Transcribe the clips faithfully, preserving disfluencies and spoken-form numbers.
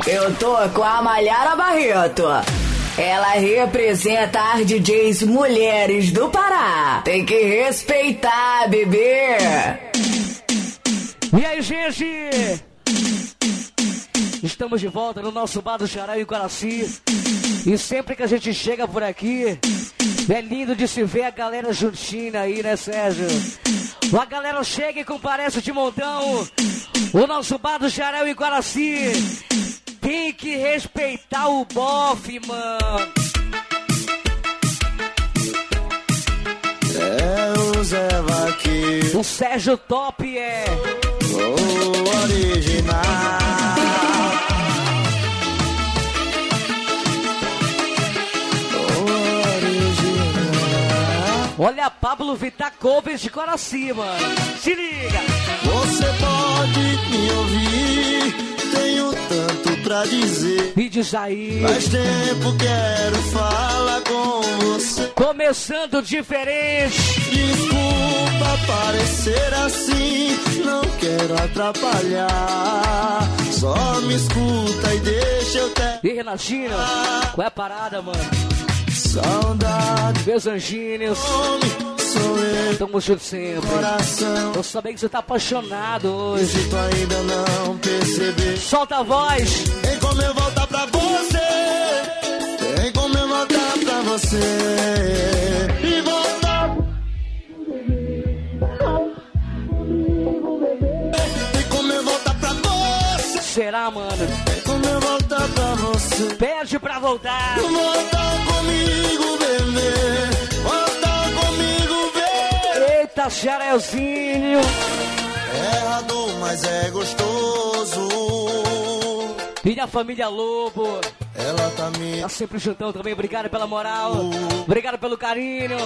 Eu tô com a Malhara Barreto. Ela representa as D Js mulheres do Pará. Tem que respeitar, bebê. E aí, gente? Estamos de volta no nosso bar do Xará em Guaraci. E sempre que a gente chega por aqui, é lindo de se ver a galera juntinha aí, né, Sérgio? A galera chega e comparece de montão. O nosso bar do Xará em Guaraci. Tem que respeitar o bofe, mano. É o Zé Vaqueiro. O Sérgio Top é o original. Olha a Pablo Vittar covers de Coraci, mano. Se liga. Você pode me ouvir, tenho tanto pra dizer. E diz aí. Faz tempo quero falar com você. Começando diferente. Desculpa parecer assim, não quero atrapalhar. Só me escuta e deixa eu ter. E Renatinho, qual é a parada, mano? Saudade, meus anjinhos, sou eu. Tamo junto sempre. Coração, eu sabia que você tá apaixonado hoje. Se tu ainda não perceber, solta a voz. Tem como eu voltar pra você? Tem como eu voltar pra você? E voltar. Tem como eu voltar pra você? Será, mano? Tem como eu voltar pra você? Pede pra voltar. Voltar comigo, bebê. Voltar comigo, bebê. Eita, Xarelzinho. É errado, mas é gostoso. E a família Lobo. Ela tá me... Tá sempre juntão também. Obrigado pela moral. Uh. Obrigado pelo carinho.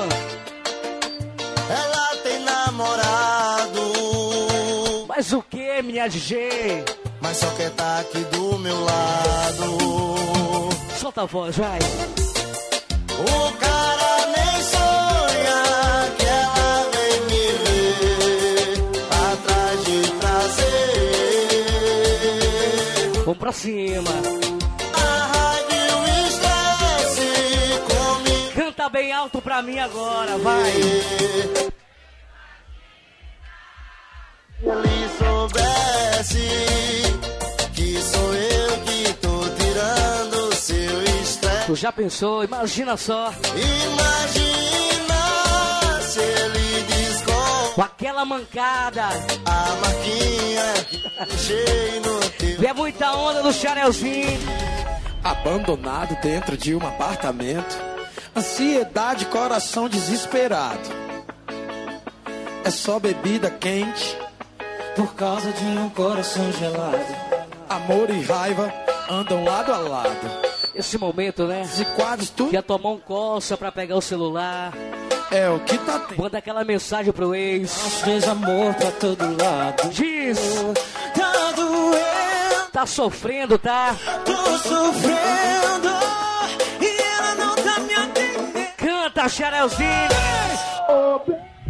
Ela tem namorado. Mas o que, minha D J? Mas só quer tá aqui do meu lado. Solta a voz, vai. O cara nem sonha que ela vem me ver atrás de prazer. Vamos pra cima. A rádio estresse comigo. Canta bem alto pra mim agora, vai. Se ele soubesse que sou eu que tô tirando seu estresse. Tu já pensou? Imagina só. Imagina se ele descobre com aquela mancada. A marquinha que deixei no teu. É muita onda do Xarelzinho. Abandonado dentro de um apartamento. Ansiedade, coração desesperado. É só bebida quente por causa de um coração gelado. Amor e raiva andam lado a lado. Esse momento, né? Esse quadro, tu ia tomar um coça pra pegar o celular. É o que tá tendo. Manda aquela mensagem pro ex. Fez amor pra todo lado. Diz. Tá doendo. Tá sofrendo, tá? Tô sofrendo. E ela não tá me atendendo. Canta, Xarelzinho. Oh,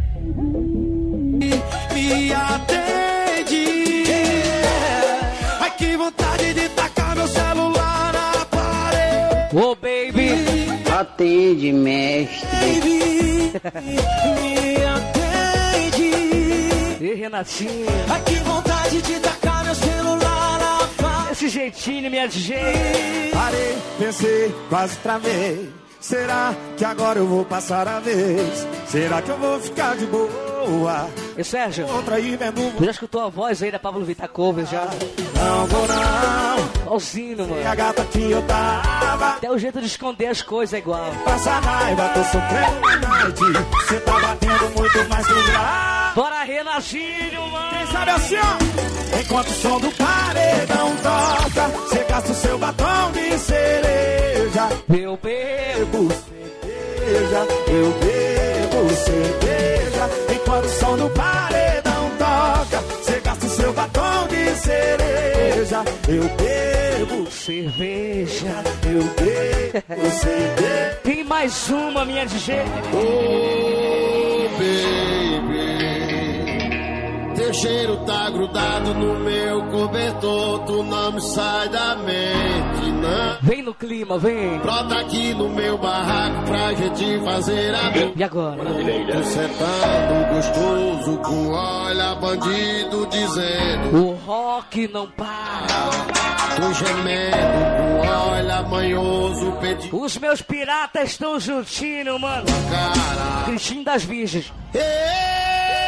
me atende. Yeah. Ai, que vontade de tacar meu celular na parede. Ô, oh, baby. Atende, mestre. Baby, me atende. E Renatinho. Ai, que vontade de tacar meu celular na parede. Esse jeitinho, minha D J. Parei, pensei, quase travei. Será que agora eu vou passar a vez? Será que eu vou ficar de boa? E Sérgio, outra aí vendo... tu já escutou a voz aí da Pablo Vittar Cover já? Não vou não. Olzinho, mano. E a gata que eu tava. Até o jeito de esconder as coisas é igual. Passa raiva, tô sofrendo na noite. Cê tá batendo muito mais que lá. Bora, Renatinho, mano. Quem sabe assim, ó. Enquanto o som do paredão toca, cê gasta o seu batom de cereja. Eu bebo cerveja, eu bebo cerveja. Enquanto o som do paredão toca, cê gasta o seu batom de cereja. Eu bebo cerveja, eu bebo cerveja. Tem mais uma, minha D J. Oh, baby, deixa cheiro tá grudado no meu cobertor, tu não me sai da mente, não. Vem no clima, vem. Brota aqui no meu barraco pra gente fazer amor. E agora? Tu sentando gostoso com olha bandido dizendo: o rock não para. Tu gemendo com olha manhoso pedindo. Os meus piratas estão juntinho, mano. Cara, Cristinho das Virgens. Ei!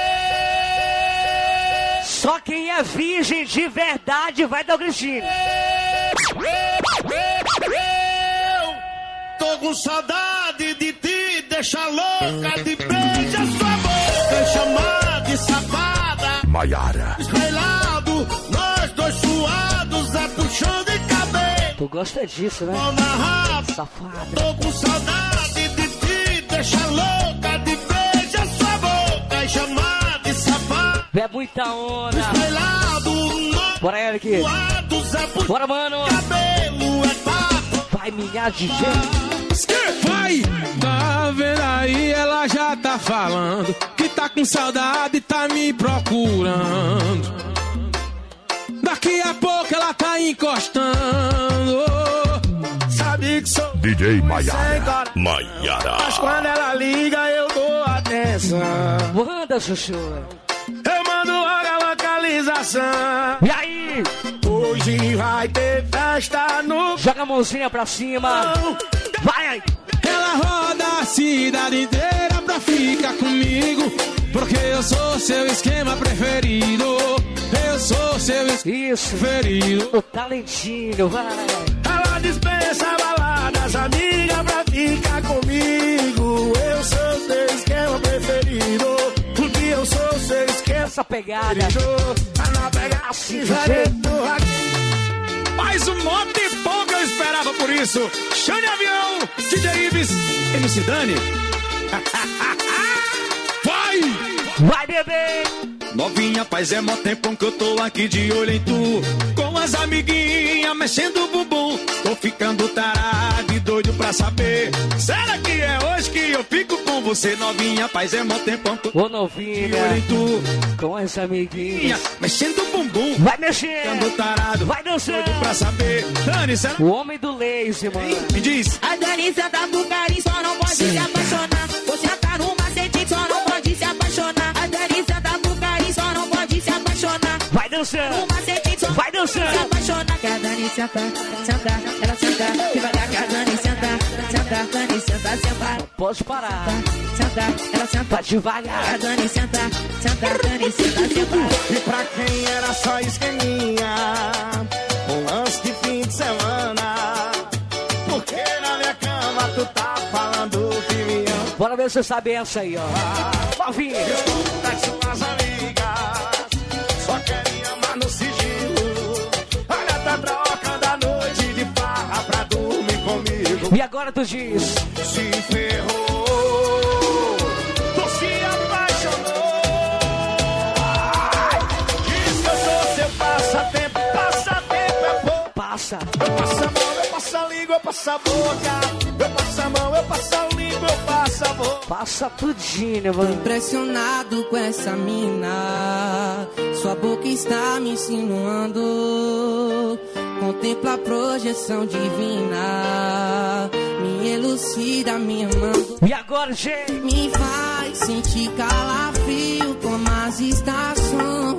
Só quem é virgem de verdade vai dar o gritinho. Eu tô com saudade de ti, deixa louca de beija sua boca, chamar de safada. Maiara. Estrelado, nós dois suados, é puxão de cabelo. Tu gosta disso, né? Mão na raba, Safada. tô com saudade de ti, deixa louca de beija sua boca, chamar de safada. É muita onda. Estrelado, nós Bora, Eric. suados, é puxão Bora, mano. de cabelo, é papo. Vai milhar de gente. Vai! Tá vendo aí, ela já tá falando que tá com saudade e tá me procurando. Daqui a pouco ela tá encostando. Sabe que sou D J Maiara. sem cara, Maiara. mas quando ela liga eu dou atenção. Manda, Chuchu. Eu mando logo a localização. E aí? Hoje vai ter festa no... Joga a mãozinha pra cima. Vai aí. Ela roda a cidade inteira pra ficar comigo, porque eu sou seu esquema preferido. Eu sou seu esquema Isso. preferido. O talentinho, vai. Ela dispensa baladas, amiga, pra ficar comigo. Eu sou seu esquema preferido, porque eu sou seu esquema Essa pegada. preferido. Tá na pegada Assim, do rock. Mais um monte de pouco eu esperava por isso. Xande Avião, D J Ives, M C Dani. Vai! Vai, bebê. Novinha, faz é mó tempão que eu tô aqui de olho em tu. Com as amiguinhas mexendo o bumbum. Tô ficando tarado e doido pra saber. Será que é hoje que eu fico com você? Novinha, faz é mó tempão que eu Ô, tô de novinha. olho em tu. Com as amiguinhas. Mexendo o bumbum. Vai mexer. Ficando tarado, Vai dançando. doido pra saber. Dani, será? O homem do lazy, mano. Me diz. A Dani senta do carinho, só não pode se apaixonar. Você tá no macete, só não pode se apaixonar. A Dani senta do carinho, só não pode se apaixonar. Vai dançando. No macete, só Vai dançando. se apaixonar. Que a Dani senta, senta, ela senta. Devagar que a Dani senta, senta, Dani senta, senta. Pode parar. Senta, ela senta. Vai devagar. A Dani senta, senta, Dani senta, senta. E pra quem era só esqueminha, um lance de fim de semana, porque na minha cama tu tá falando que me ama. Bora ver se você sabe essa aí, ó. Novinha. Das suas amigas, só querem amar no sigilo. Olha, tá trocando a noite de farra pra dormir comigo. E agora tu diz. Se ferrou, tu se apaixonou. Diz que eu sou seu passatempo, passatempo é pouco. Passa. Eu passo a mão, eu passo a língua, eu passo a boca. Eu passo a mão, eu passo a língua, eu passo a boca. Passa tudinho, mano. Impressionado com essa mina, sua boca está me insinuando. Contempla a projeção divina, me elucida, me amando. E agora, gente? Me faz sentir calafrio como as estações.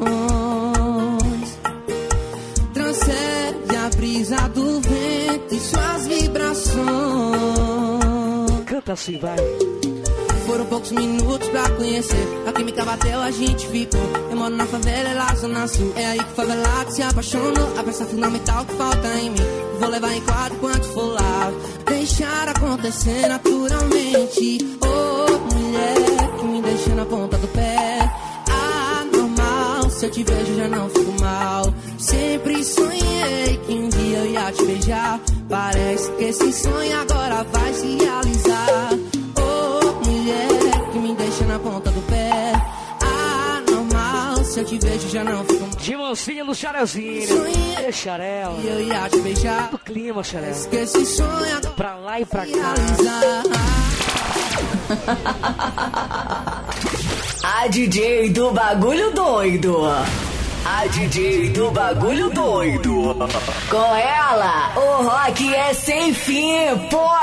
Transcende a brisa do vento e suas vibrações. Canta assim, vai. Foram poucos minutos pra conhecer. A química bateu, a gente ficou. Eu moro na favela, é lá, zona sul. É aí que o favelado se apaixonou. A peça fundamental que falta em mim. Vou levar em quadro enquanto for lá. Deixar acontecer naturalmente. Oh, mulher que me deixa na ponta do pé. Anormal, se eu te vejo já não fico mal. Sempre sonhei que um dia eu ia te beijar. Parece que esse sonho agora vai se realizar. Mulher que me deixa na ponta do pé. Anormal, se eu te vejo já não fico mal. De mansinha no Xarezinho. É Xarel. E eu ia te beijar. Do clima, Xarel. Esquece esse sonho agora Pra lá e pra cá. realizar. A D J do bagulho doido. A D J do bagulho doido. Com ela, o rock é sem fim,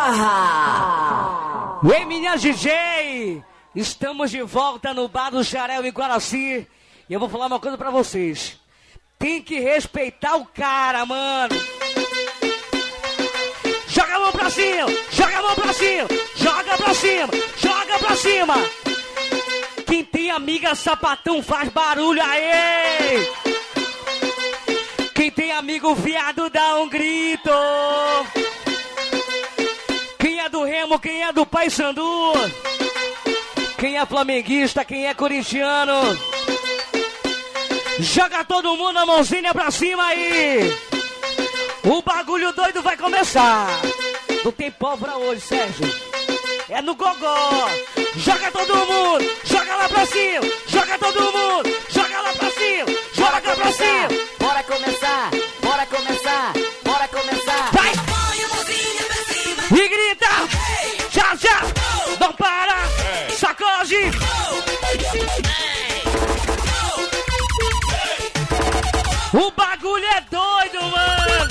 porra! Ei, minha D J! Estamos de volta no bar do Xarel em Guaraci. E eu vou falar uma coisa pra vocês. Tem que respeitar o cara, mano. Joga a mão pra cima, joga a mão pra cima, joga pra cima, joga pra cima. Quem tem amiga sapatão faz barulho, aê! Quem tem amigo viado dá um grito. Quem é do Remo, quem é do Paysandu, quem é flamenguista, quem é corintiano, joga todo mundo a mãozinha pra cima aí. O bagulho doido vai começar. Não tem pólvora hoje, Sérgio. É no gogó. Joga todo mundo, joga lá pra cima, joga todo mundo, joga lá pra cima, joga bora pra cima. Bora começar, bora começar, bora começar. Vai! E grita! Já, já! Não para! Sacode! O bagulho é doido, mano!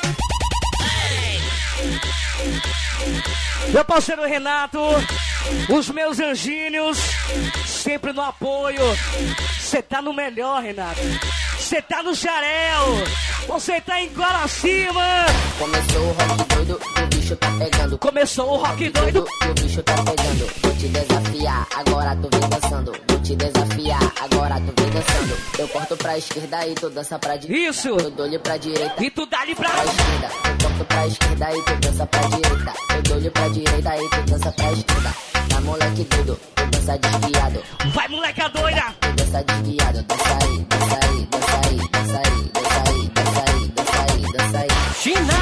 Meu parceiro Renato, os meus anjinhos, sempre no apoio. Você tá no melhor, Renato. Você tá no Xarel. Você tá em Guaraci, mano. Começou o rock doido e o bicho tá pegando. Começou o rock doido e o bicho tá pegando. Vou te desafiar, agora tu vem dançando. Vou te desafiar, agora tu vem dançando. Eu corto pra esquerda e tu dança pra direita. Isso. Eu dou-lhe pra direita e tu dá-lhe pra... pra esquerda. Eu corto pra esquerda e tu dança pra direita. Eu dou-lhe pra direita e tu dança pra esquerda. Tá moleque doido, tu dança desviado. Vai, moleca doida. Tu dança desviado, dança aí, dança aí, dança aí, dança aí, dança aí, dança aí, dança aí, dança aí. China.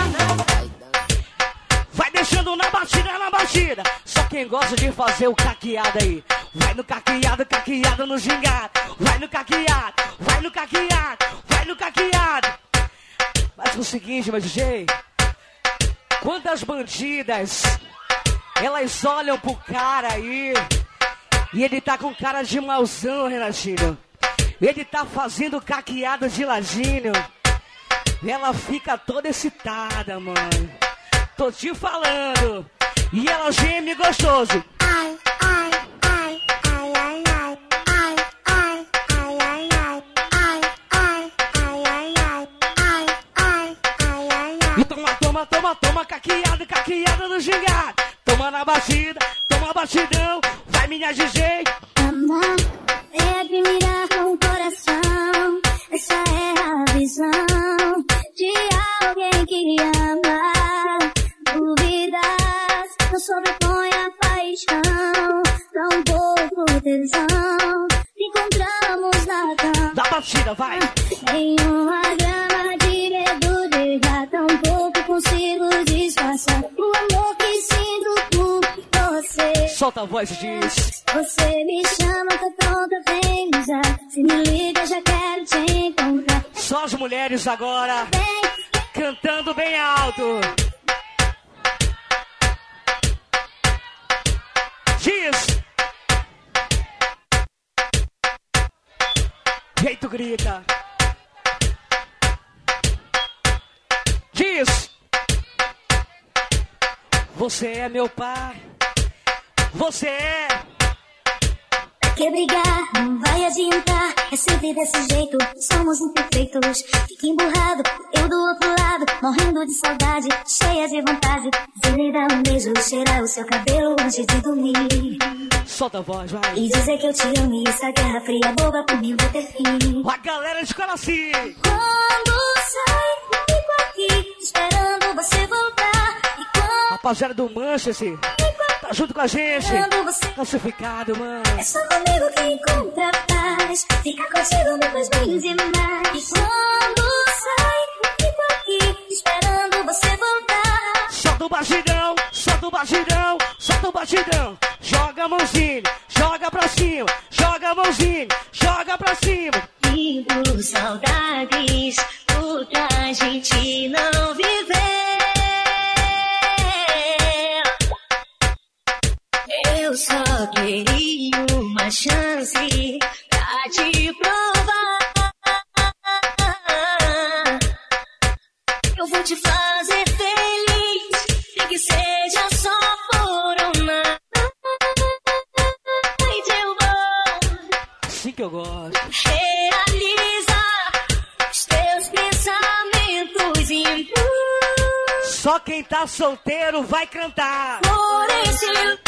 Vai deixando na batida, na batida. Só quem gosta de fazer o caqueado aí. Vai no caqueado, caqueado no gingado. Vai no caqueado, vai no caqueado, vai no caqueado. Mas o seguinte, meu D J. Quantas bandidas elas olham pro cara aí e ele tá com cara de mauzão, Renatinho. Ele tá fazendo caqueado de ladinho. Ela fica toda excitada, mano. Tô te falando. E ela geme gostoso. Ai, ai, ai, ai, ai, ai, ai, ai, ai, ai, ai, ai, ai, ai, ai, ai, ai, ai, ai. E toma, toma, toma, toma, caqueada, caqueada no gingado. Toma na batida, toma batidão. Vai, minha D J. Amar é admirar com o coração. Essa é a visão de alguém que ama. Dúvidas não sobrepõe a paixão. Dá um pouco tesão. Encontramos na cama. Da batida, vai. Em uma grama de medo de errar. Tão pouco consigo disfarçar o amor que sinto por você. Solta a voz e diz. Você me chama, tô pronta, vem me usar. Se me liga, já quero te encontrar. Só as mulheres agora. Vem. Cantando bem alto. Diz. E aí tu grita. Diz. Você é meu pai. Você é. Quer brigar, não vai adiantar. É sempre desse jeito, somos imperfeitos. Fica emburrado, eu do outro lado, morrendo de saudade, cheia de vontade. Vem me dar um beijo, cheirar o seu cabelo antes de dormir. Solta a voz, vai. E dizer que eu te amo e essa guerra fria boba por mim vai ter fim. A galera de Guaraci. Quando sai, fico aqui, esperando você voltar. E quando... Rapaziada do Manchester, tá junto com a gente. Você... Classificado, mano. É só comigo que encontra paz. Fica contigo depois bem demais. E quando sai, fico aqui, esperando você voltar. Solta o batidão, solta o batidão, solta o batidão. Joga a mãozinha, joga pra cima. Joga a mãozinha, joga pra cima. Vivo saudades, outra gente não viveu. Eu só queria uma chance posso te fazer feliz, e que seja só por uma noite eu vou. Assim que eu gosto. Realiza os teus pensamentos impuros. Só quem tá solteiro vai cantar. Por esse amor,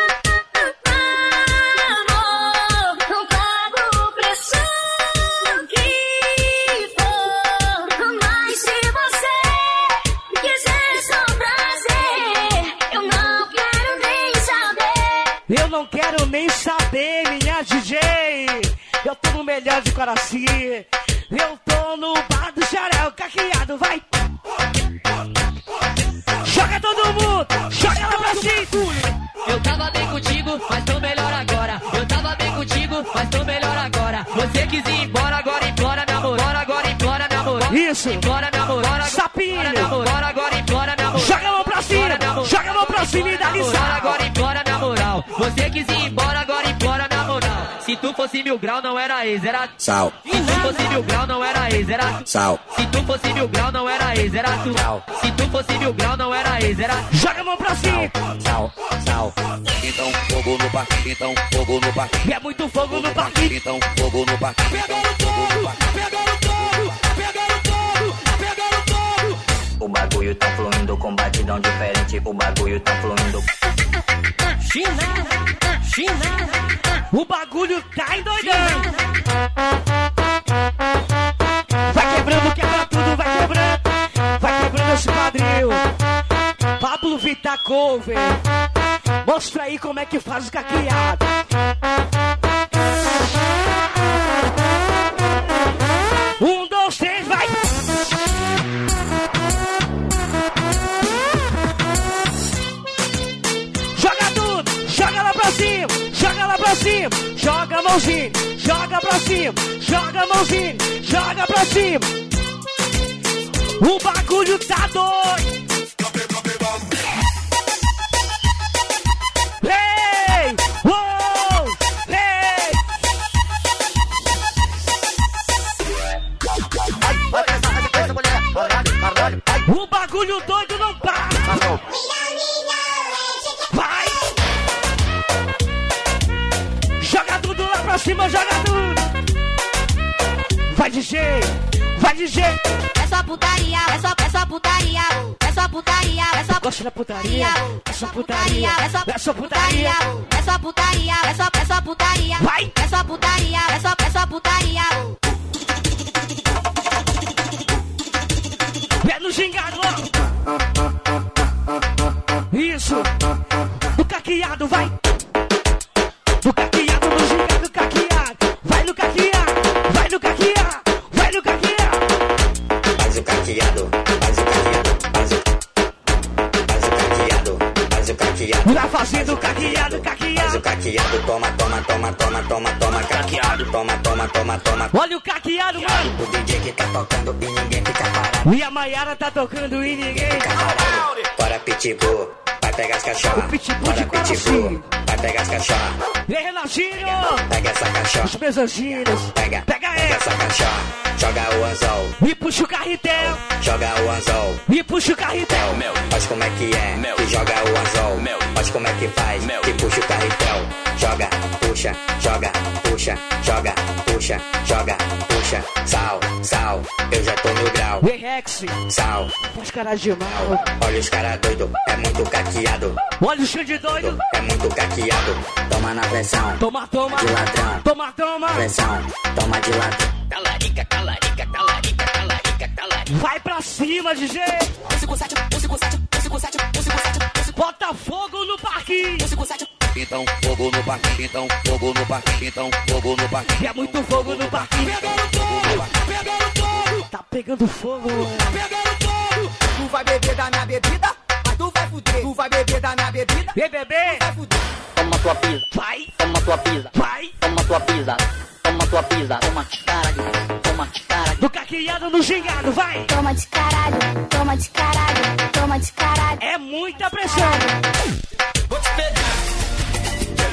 não pago o preço que for. Mas se você quiser só prazer, eu não quero nem saber. Eu não quero nem saber, minha D J. Eu tô no melhor de Coraci. Eu tô no bar do Xarel, caqueado, vai. Joga todo mundo, joga lá pra cima. Eu tava bem contigo, mas tô melhor agora. Eu tava bem contigo, mas tô melhor agora. Você quis ir embora, agora implora meu amor. Bora agora, implora meu amor. Isso. Implora meu amor. Bora, sapinho. Bora, meu amor. Bora agora, implora meu amor. Joga a mão pra cima, joga a mão pra cima e dá lição. Bora agora, implora minha moral. Você quis ir embora, agora implora minha moral. Se tu fosse mil grau, não era ex, era sal. Se tu fosse mil grau, não era ex, era sal. Se tu fosse mil grau, não era ex, era tu. Sal. Se tu fosse mil grau, não era ex, era joga a mão pra cima. Sal, sal. Então fogo no parque, então fogo no parque. É muito fogo no parque. Então fogo no parque. Pegando fogo, pegando fogo, pegando fogo, pegando fogo. O bagulho tá fluindo com batidão diferente. O bagulho tá fluindo. China, China. O bagulho tá endoidando. Vai quebrando, quebra tudo, vai quebrando. Vai quebrando esse quadril. Pablo Vittar Cover. Mostra aí como é que faz o caqueado. Um, dois, três, vai! Joga tudo, joga lá pra cima, joga lá pra cima, joga a mãozinha, joga pra cima, joga a mãozinha, joga pra cima. O bagulho tá doido. Hey! Uou! Hey! O bagulho doido não para! Vai! Joga tudo lá pra cima, joga tudo! Vai D J! Vai D J! É só putaria, é só, é só putaria, é só putaria, é só gosta da putaria, é só putaria, é só, é só putaria, é só putaria, é só, é só putaria, vai, é só putaria, é só, é só putaria. Pé no gingado, isso, o caqueado, vai, o caqueado no gingado, caqueado, vai no caqueado, vai no caqueado, vai no caqueado. Faz o caqueado, faz o caqueado, faz o, faz o caqueado, faz o caqueado. Lá fazendo caqueado, caqueado. Faz o caqueado, toma, toma, toma, toma, toma, toma, caqueado, toma, toma, toma, toma. Olha o caqueado, mano. O D J que tá tocando e ninguém fica parado. E a Maiara tá tocando e ninguém fica parado. Bora Pitbull, vai pegar as cachorras. O Pitbull de Bora Pitbull, vai pegar as cachorras. Vem, Renatinho. Pega essa cachorra. Os meus anjinhos. Pega, pega, pega essa cachorra. Joga o anzol. E puxa o carretel. Joga o anzol. E puxa o carretel. Mel, faz como é que é. Mel. E joga o anzol. Mel. Faz como é que faz. Mel. E puxa o carretel. Joga, puxa, joga, puxa, joga, puxa, joga, puxa. Sal, sal, eu já tô no grau. Vem, Rex. Sal. Os caras de mal. Olha os caras doidos, é muito caqueado. Olha o chão de doido. É muito caqueado. Toma na pressão. Toma, toma. De ladrão. Toma, toma. Pressão. Toma de ladrão. Talarica, talarica, talarica, talarica, talarica. Vai pra cima, D J. um cinco sete, um cinco sete, um cinco sete, um cinco sete. Bota fogo no parquinho. um cinco sete. Então fogo no parquinho, então fogo no parquinho, então fogo no parquinho. É muito fogo no parquinho. Pegando fogo, pegando fogo. Tá pegando fogo, mano. Pegando fogo. Tu vai beber da minha bebida, mas tu vai fuder. Tu vai beber da minha bebida, e bebê, vai fuder. Toma tua pisa, vai. Toma tua pisa, vai. Toma tua pisa, toma tua pisa. Toma de caralho, toma de caralho. Do caqueado no gingado, vai. Toma de caralho, toma de caralho, toma de caralho. É muita pressão. Vou te pegar.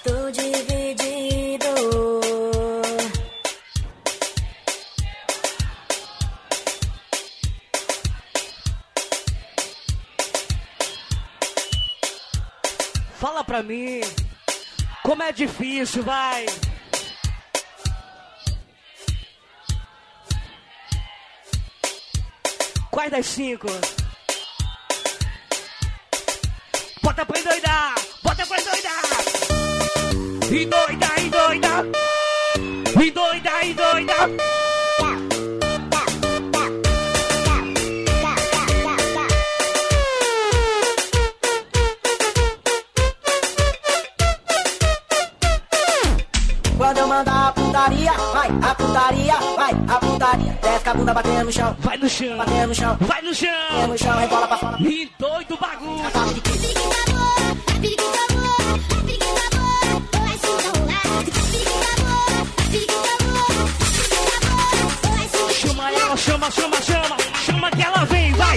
Estou dividido. Fala pra mim, como é difícil, vai. Quais das cinco? Bota pra endoidar, bota pra endoidar. Endoida, endoida. Endoida, endoida. Quando eu mandar a putaria, vai, a putaria, vai, a putaria. Desce a bunda batendo no chão, vai no chão, batendo no chão, vai no chão, batendo no chão, rebola pra fora. E doido bagulho. Chama ela, chama, chama, chama, chama que ela vem, vai.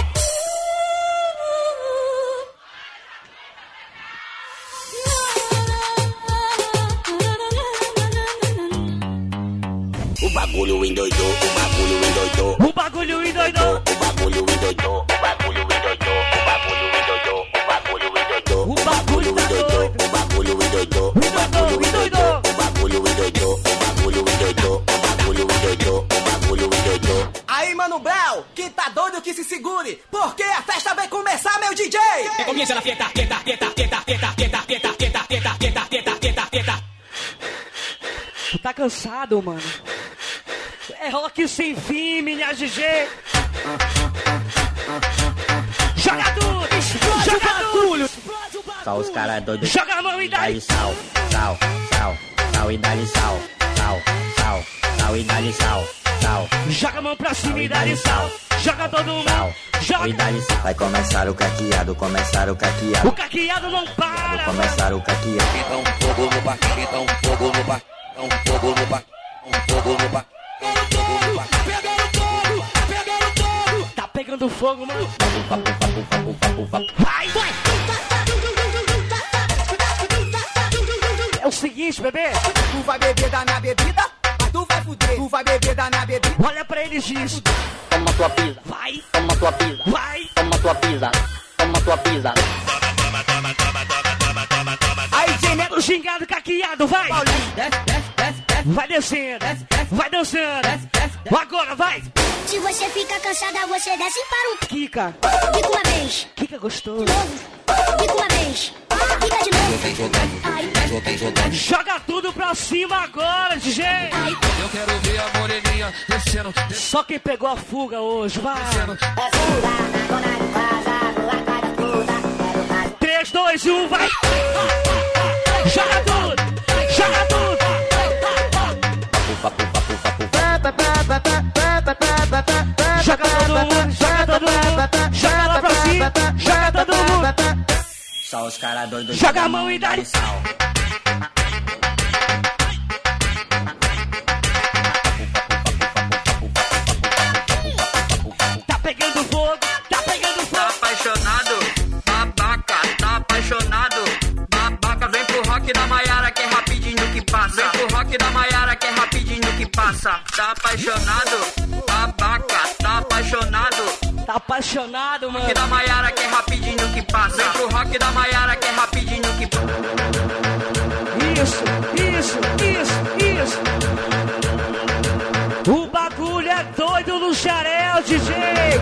O bagulho endoidou, o bagulho endoidou. O bagulho endoidou. O bagulho endoidou, o bagulho endoidou. O bagulho endoidou, o bagulho endoidou. O bagulho endoidou, o bagulho endoidou. O bagulho endoidou, o bagulho endoidou. O bagulho endoidou, o bagulho endoidou. O bagulho endoidou. Aí, Mano Bel, que tá doido que se segure, porque a festa vai começar, meu D J. Que comienza la fiesta, fiesta, fiesta, fiesta, fiesta, fiesta, fiesta, fiesta, fiesta, fiesta, fiesta, fiesta, fiesta. Tu tá cansado, mano. É rock sem fim, minha G G. Joga tudo, joga tudo. Só os caras doidos. Joga a mão e dá-lhe sal, sal, sal, sal e dá-lhe sal, sal, sal, sal e dá-lhe sal, sal. Joga a mão pra cima e dá-lhe sal. Joga todo mundo. Joga. E dá-lhe sal. Vai começar o caqueado, começar o caqueado. O caqueado não para. Vai começar o caqueado. Então fogo no bar, então fogo no bar, então fogo no bar, então fogo no bar. Tá pegando fogo, mano. Vai, vai. É o seguinte, bebê. Tu vai beber da minha bebida, mas tu vai fuder. Tu vai beber da minha bebida. Olha pra eles disso. Toma tua pisa. Vai. Toma tua pisa. Vai. Toma tua pisa. Toma tua pisa. Aí, gemendo, gingado, caqueado, vai. Vai descendo, vai dançando. Agora, vai. Se você fica cansada, você desce para o... Kika. Fica uma vez. Kika gostoso. De novo. Fica uma vez. Fica de novo. Ai. Joga tudo pra cima agora, D J. Ai. Eu quero ver a moreninha descendo. Só quem pegou a fuga hoje, vai. três, dois, um, vai. Joga tudo. Joga tudo. Joga todo mundo, joga todo mundo, joga lá pra cima, joga todo mundo. Só os caras doidos. Joga a mão e dá-lhe sal. Tá pegando fogo, tá pegando fogo. Tá apaixonado, babaca, tá apaixonado. Babaca, vem pro rock da Maiara que é rapidinho que passa. Vem pro rock da Maiara que é rapidinho que passa. Tá apaixonado, babaca, tá apaixonado. Tá apaixonado, mano. Rock da Maiara que é rapidinho que passa. Vem pro rock da Maiara que é rapidinho que passa. Isso, isso, isso, isso. O bagulho é doido no xarel, D J.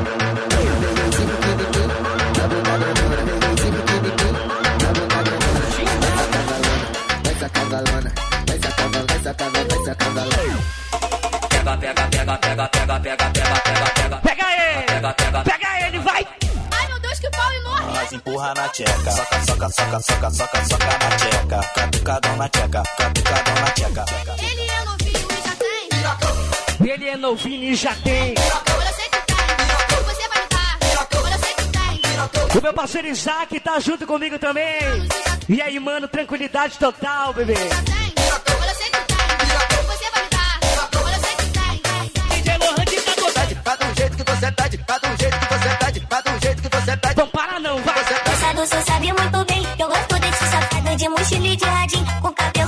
Vai sacavalona, vai sacavalona, vai sacavalona, vai sacavalona. Pega, pega, pega, pega, pega, pega, pega, pega, pega. Pega ele, pega, pega, pega ele, vai. Ai, meu Deus, que pau enorme. Mas empurra na tcheca, soca, soca, soca, soca, soca, soca na tcheca. Catucadão na tcheca, catucadão na tcheca. Ele é novinho e já tem. Ele é novinho e já tem. Olha, sei que tem. Você vai me dar. Olha, sei que tem. O meu parceiro Isaac tá junto comigo também. E aí, mano, tranquilidade total, bebê. Olha, sei que tem. Você vai me dar. Olha, sei que tem. D J Lohan que tá gostando. Faz de um jeito que você pede, faz de um jeito que você pede, faz de um jeito que você pede. Não para não, vai. Essa doce sabe muito bem. Eu gosto desse safado de mochila e de radinho. Com cabelo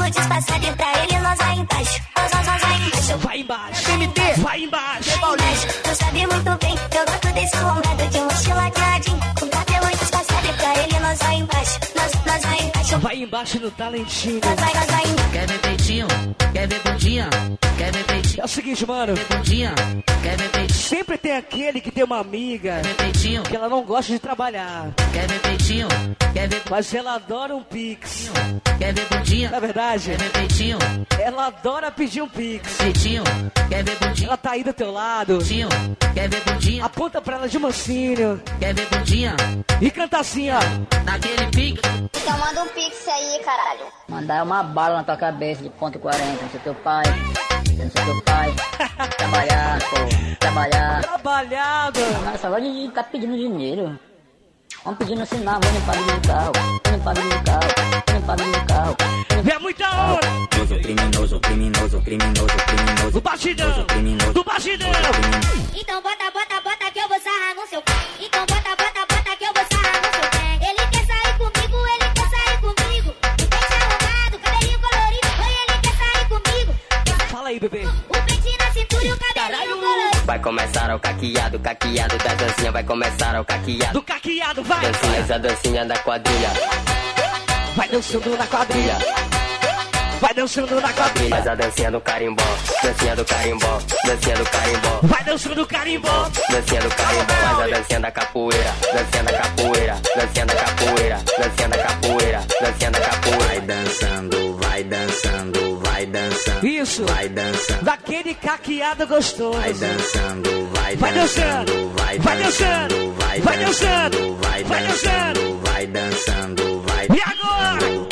embaixo no talentinho. Quer ver peitinho? Quer ver bundinha? Quer ver peitinho? É o seguinte, mano. Quer ver bundinha? Quer ver peitinho? Sempre tem aquele que tem uma amiga Quer ver peitinho? que ela não gosta de trabalhar. Quer ver peitinho? Quer ver... Mas ela adora um pix. Quer ver bundinha? Na verdade, Quer ver peitinho? ela adora pedir um pix. Peitinho? Quer ver bundinha? Ela tá aí do teu lado. Peitinho? Quer ver bundinha? Aponta pra ela de mansinho. Quer ver bundinha? E canta assim, ó. Naquele pique. Então manda um pix aí, caralho. Mandar uma bala na tua cabeça de ponto quarenta, não sei teu pai. Não sei teu pai. Trabalhar, pô. Trabalhar. Trabalhado. Não, só gosta de ficar pedindo dinheiro. Vamos pedindo sinal, vou limpar o carro. Vou limpar o carro. Vou limpar o carro. É muita hora. Criminoso, criminoso, criminoso, criminoso. Do batidão. Do batidão. Então bota, bota, bota que eu vou sarrar no seu pé. Então bota, bota, bota que eu vou sarrar no seu pé. Ele quer sair comigo, ele quer sair comigo. O pente arrumado, cabelinho colorido. Oi, ele quer sair comigo. Fala aí, bebê. O pente na cintura e o cabelinho colorido. Vai começar o caqueado, caqueado da dancinha. Vai começar o caqueado. Do caqueado, vai. Dancinha, essa dancinha da quadrilha. Vai dançando na quadrilha. Vai dançando na quadrilha. Faz a dancinha do carimbó, dancinha do carimbó, dancinha do carimbó. Vai dançando carimbó. Dancinha do carimbó, faz a dancinha da capoeira, dancinha da capoeira, dancinha da capoeira, dancinha da capoeira, dancinha da capoeira. Vai dançando, vai dançando, vai dançando. Isso. Vai dançando. Daquele caqueado gostoso. Vai dançando, vai Vai dançando. dançando, vai Vai dançando. vai Vai dançando, dançando. vai Vai dançando, vai dançando, vai. E agora?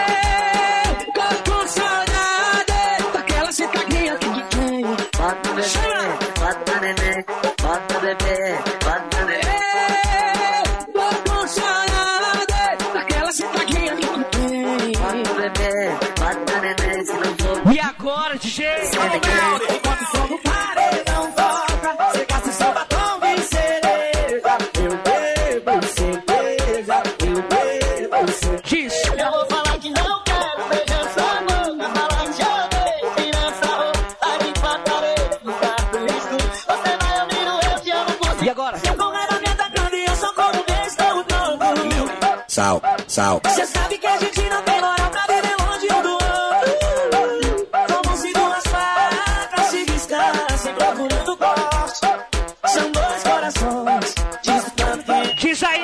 Bota o bebê, bota o neném, bota o bebê, bota o neném. Tô com saudade daquela sentadinha que tu tem. Bota o bebê, bota o neném, se não for. E agora, D J? Enquanto o som do paredão toca, você gasta o seu batom de cereja. Eu bebo cerveja, eu bebo cerveja. Diz. Eu vou falar que não quero beijar sua boca, falar que já dei, tira essa roupa de patarei, ficar triste. Você vai ouvir o eu te amo por E agora? Seu correio me atacando e eu sou como bem estou todo. Sal, sal. Você sabe que a gente não tem moral pra viver longe um do outro. Como se duas facas se riscassem procurando corte. São dois corações distantes. Diz aí.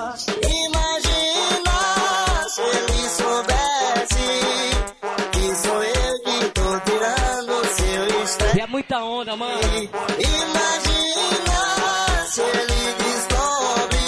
Imagina se ele soubesse que sou eu que tô tirando seu estresse. É muita onda, mano. Imagina se ele descobre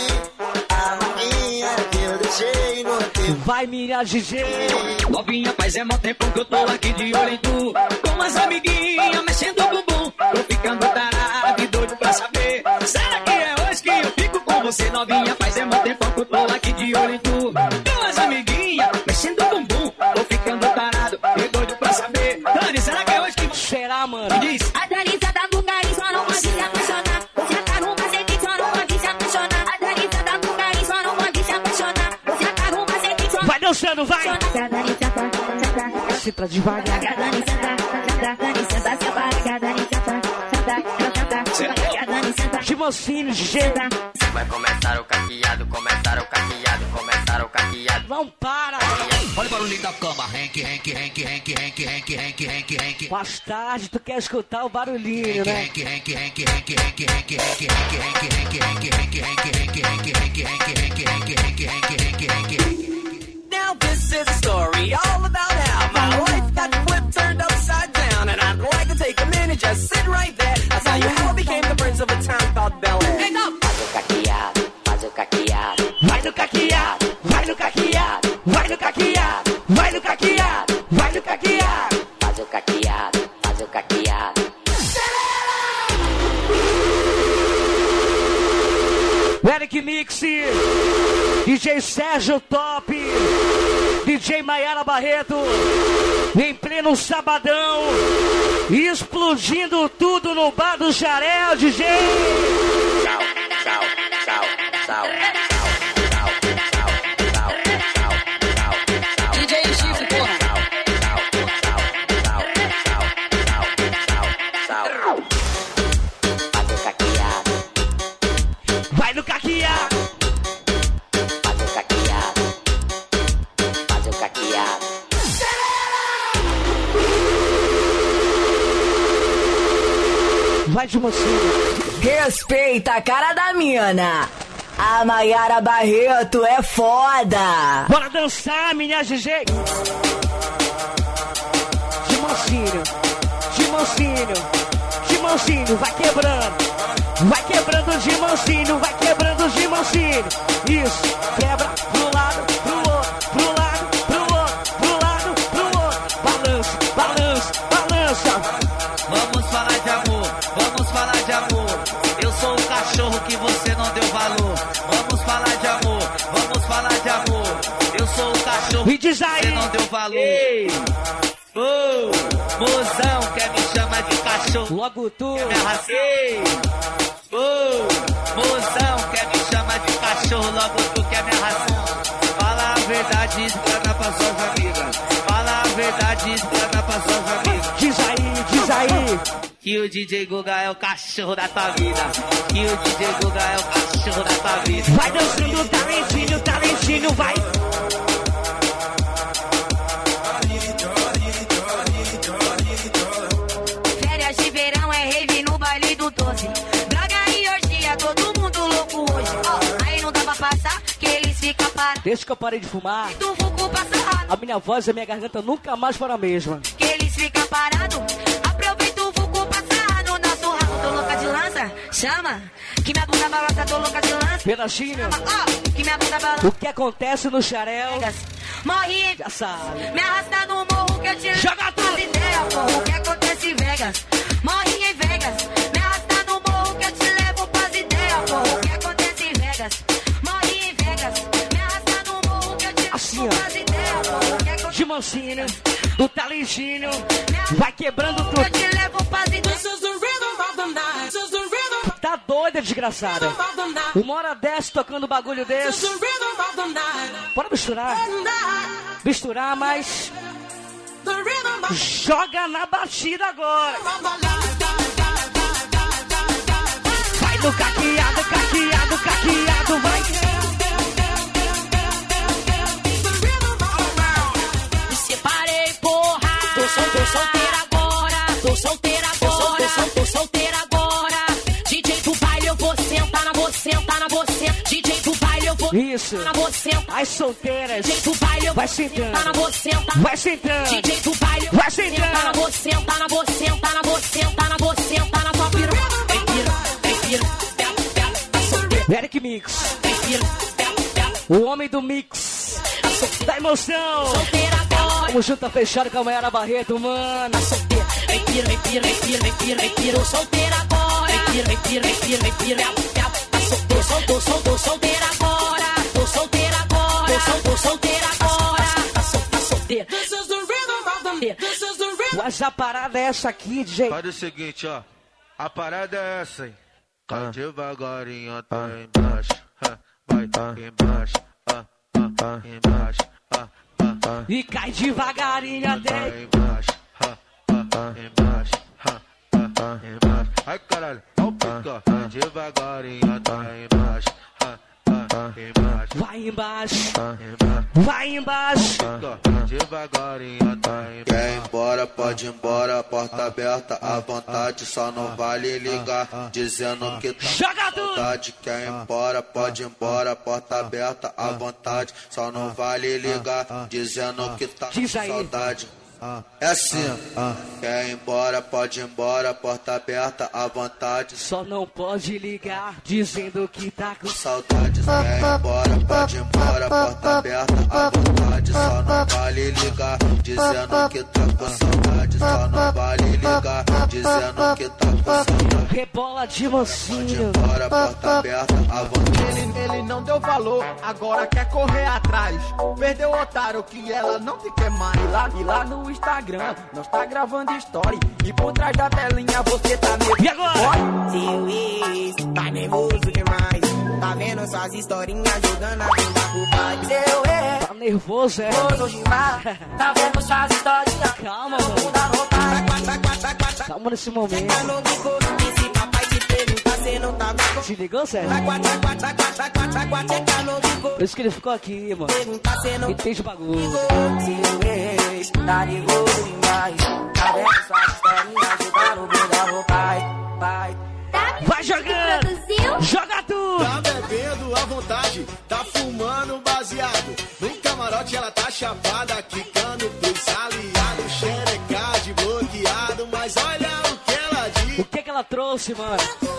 a maninha que eu deixei no teu. Vai mirar, D J. Novinha, faz é mó tempo que eu tô aqui de olho em tu. Com as amiguinhas mexendo o bumbum. Tô ficando tarado e doido pra saber. Será que é hoje que eu fico com você? Novinha, faz é mó tempo que eu tô aqui de olho em tu. Com as amiguinhas mexendo o bumbum. Tô ficando tarado e doido pra saber. Dani, será que é hoje que... Será, mano? Diz. A Danisa tá com carinho, só não pode se apaixonar. Você tá no macete, só não pode se apaixonar. A Danisa tá com carinho, só não pode se apaixonar. Você tá no macete, só não Vai dançando, vai. pode se apaixonar. Senta devagar. A Dani senta, a Dani senta, se apaga. A Dani senta, senta, senta. A Dani senta, De mansinho, D J. Vai começar o caqueado, começar o caqueado, começar o caqueado. Não para. Olha o barulhinho da cama. Henk, Henk, Henk, Henk, Henk, Henk, Henk, Henk, Henk. Mais tarde, tu quer escutar o barulhinho, né? Now this is a story all about how my life got flipped, turned upside down, and I'd like to take a minute, just sit right there. I'll tell you how I became the prince of a town called Bel Air. Hang up! Faz o caqueado, faz o caqueado. Vai no caqueado, vai no caqueado, vai no caqueado, vai no caqueado, vai no caqueado. Faz o caqueado, faz o caqueado. Eric Mix, D J Sérgio Top, D J Maiara Barreto, em pleno sabadão, explodindo tudo no bar do Xarel, D J. Sal, sal, sal, sal, sal, sal, sal, sal, sal, sal. D J Chifre, porra. Sal, sal, sal, sal, sal, sal, sal. Faz o caqueado, Vai no caqueado, faz o caqueado, faz o de mocinho. Respeita a cara da mina. A Maiara Barreto é foda. Bora dançar, minha G G. De mocinho, de mocinho, de mocinho, vai quebrando. Vai quebrando de mansinho, vai quebrando de mansinho. Isso, quebra pro lado, pro outro, pro lado, pro outro, pro lado, pro outro. Balança, balança, balança. Vamos falar de amor, vamos falar de amor. Eu sou o cachorro que você não deu valor. Vamos falar de amor, vamos falar de amor. Eu sou o cachorro e diz aí. Que você não deu valor. Ei. Oh, mozão, quer me chamar de cachorro? Logo tu. Quer me arrasar? Oh, mozão, quer me chamar de cachorro? Logo tu quer me arrasar? Fala a verdade, esgrana pra suas amigas. Fala a verdade, esgrana pra suas amigas. Diz aí, diz aí. Que o D J Guga é o cachorro da tua vida. Que o D J Guga é o cachorro da tua vida. Vai dançando, talentinho, talentinho, vai. Férias de verão é rave no baile do doze. Droga e orgia, todo mundo louco hoje. Oh, aí não dá pra passar, que eles ficam parados. Desde que eu parei de fumar, a minha voz e a minha garganta nunca mais foram a mesma. Que eles ficam parados. Aproveita o vulco passar no nosso rabo. Tô louca de lança, chama. Que minha bunda balança, tô louca de lança. Pedachinho. Oh, que minha bunda balança. O que acontece no xarel? Morri, já sabe. Me arrasta no morro que eu te joga tudo. Ideia, porra, o que acontece em Vegas? Morri em Vegas. Me arrasta no morro que eu te levo pras ideias, porra, o que acontece em Vegas? Morri em Vegas. Me arrasta no morro que eu te assim, levo pras ideias, porra, o que acontece de mansinho, do talentinho, vai quebrando tudo. Eu te levo pras ideias. Tá doida, desgraçada. Uma hora dessa tocando bagulho desse. Bora misturar. Misturar, mas joga na batida agora. Vai no caqueado, caqueado, caqueado, vai. Me separei, porra. Tô, sol, tô solteira agora. Tô solteira agora. Tô, sol, tô solteira agora. D J do baile, eu vou sentar na você, sentar na você. D J do baile, eu vou isso. Na você, as solteiras. D J do baile, eu vai sentando. Tá na você, tá. Vai sentando. D J do baile, vai sentando. Tá na você, tá na você, tá na você, tá na você, tá na tua piru. Vem piru, vem piru, pela, pela, tá solteira. Eric Mix. Vem piru, pela, pela. O homem do mix. Da emoção. Solteira agora. Vamos junto, fechado com a Maiara Barreto, mano. Tá solteira. Vem piru, vem piru, vem piru, vem piru, vem piru. Solteira agora. Vem piru, vem piru, vem piru, vem piru. Pela, pela, tá solteira. Tô, tô, tô solteira agora. Tô solteira agora. Tô, sol, tô solteira agora. Tá, sol, tá solteira. Mas a parada é essa aqui, D J. Faz o seguinte, ó. A parada é essa, hein. Cai devagarinho até embaixo. Vai embaixo. Embaixo. E cai devagarinho até embaixo. Embaixo. Embaixo. Ai, caralho. Ó o pica. Cai devagarinho até embaixo. Vai embaixo, vai embaixo. Devagarinho até quer ir embora, pode ir embora, porta aberta à vontade, só não vale ligar, dizendo que tá joga tudo. Saudade. Quer ir embora, pode ir embora, porta aberta à vontade, só não vale ligar, dizendo que tá com saudade. É assim, quer ir embora, pode ir embora, porta aberta à vontade. Só não pode ligar, dizendo que tá com saudade. Quer ir embora, pode ir embora, porta aberta à vontade. Só não vale ligar, dizendo que tá com saudade. Só não vale ligar, dizendo que tá com saudade. Rebola de mansinho. Pode ir embora, porta aberta à vontade. Ele, ele não deu valor, agora quer correr atrás. Perdeu o otário que ela não te quer mais. E lá, e lá no Instagram, nós tá gravando story. E por trás da telinha você tá nervoso. E agora? Seu ex, tá nervoso demais. Tá vendo suas historinhas jogando a bunda pro pai. Seu ex, tá nervoso, é? Nervoso demais. Tá vendo suas historinhas. Calma, mano. Calma nesse momento. Esse papai te pergunta, cê não tá bem. Se ligou, Sérgio? Por isso que ele ficou aqui, mano. Entende o bagulho. Seu ex, tá nervoso demais. Tá vendo suas historinhas jogando a bunda pro pai. Pai. Vai jogando. Joga tudo. Tá bebendo à vontade, tá fumando baseado. No camarote ela tá chapada, quicando pros aliados. Xereca de bloqueado, mas olha o que ela diz. O que que ela trouxe, mano?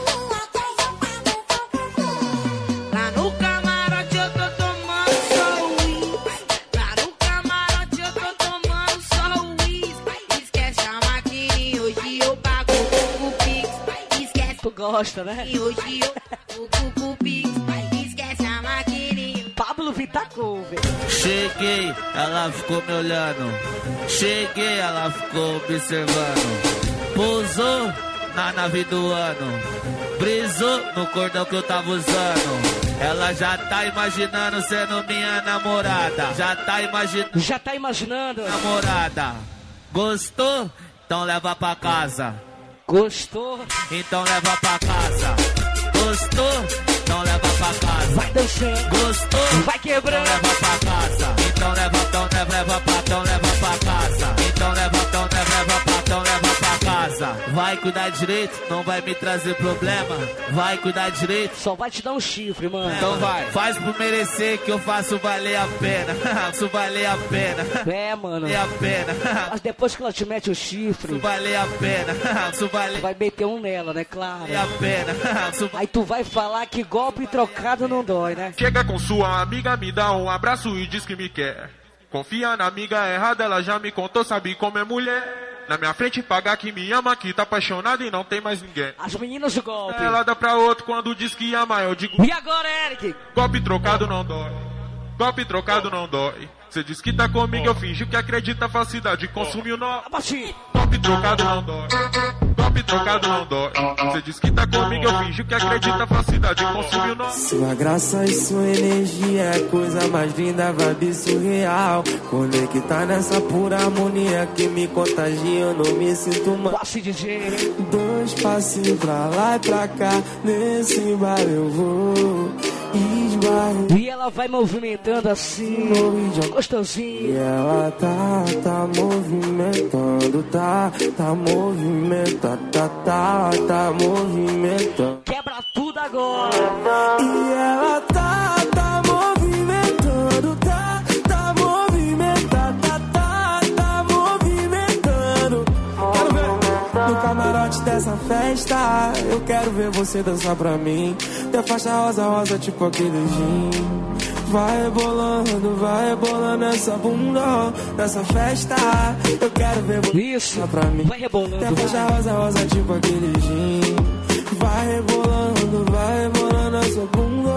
Lá no camarote eu tô tomando só uísque. Lá no camarote eu tô tomando só uísque. Esquece a maquininha, hoje eu pago o Pix. Esquece. Tu gosta, né? E hoje eu pago o Pix. Esquece a maquininha. Pablo Vittar Cover. Cheguei, ela ficou me olhando. Cheguei, ela ficou observando. Pousou na nave do ano. Brisou no cordão que eu tava usando. Ela já tá imaginando sendo minha namorada. Já tá imaginando. Já tá imaginando. Namorada. Gostou? Então leva pra casa. Gostou? Então leva pra casa. Gostou? Então leva pra casa. Vai dançando. Gostou? Vai quebrando. Então leva pra casa. Então leva, então leva, leva pra, então leva pra casa. Então leva, então leva, leva pra, então leva pra casa. Vai cuidar direito, não vai me trazer problema. Vai cuidar direito. Só vai te dar um chifre, mano. Então vai. Faz por merecer que eu faço valer a pena. Faço valer a pena. É, mano. Valer a pena. Mas depois que ela te mete o chifre. Faço valer a pena. Faço valer. Vai meter um nela, né? Claro. Valer a pena. Faço... Aí tu vai falar que golpe trocado não dói, né? Chega com sua amiga, me dá um abraço e diz que me quer. Confia na amiga errada, ela já me contou, sabe como é mulher. Na minha frente pagar que me ama, que tá apaixonado e não tem mais ninguém. As meninas do golpe. Ela dá pra outro quando diz que ama, eu digo. E agora, Eric? Golpe trocado não dói. Golpe trocado não dói. Cê diz que tá comigo, eu finjo que acredita, falsidade, consome o nó. Golpe trocado não dói. Golpe trocado não dói. Cê diz que tá comigo, eu finjo que acredita, falsidade, consome o nó. Sua graça e sua energia é coisa mais linda, vibe surreal. Conectar nessa pura harmonia que me contagia, eu não me sinto mal. Passe D J. Dois passinhos pra lá e pra cá, nesse bar eu vou. E ela vai movimentando assim, gostosinho. E ela tá, tá movimentando, tá, tá movimentando, tá, tá, tá movimentando. Quebra tudo agora. E ela tá, tá movimentando, tá, tá movimentando, tá, tá, tá movimentando. Quero ver no camarote dessa festa, eu quero ver você dançar pra mim. Tem faixa rosa, rosa, tipo aquele gin. Vai rebolando, vai rebolando essa bunda nessa festa. Eu quero ver você Isso. dançar pra mim. Vai rebolando. Tem faixa rosa, rosa, tipo aquele gin. Vai rebolando, vai rebolando essa bunda.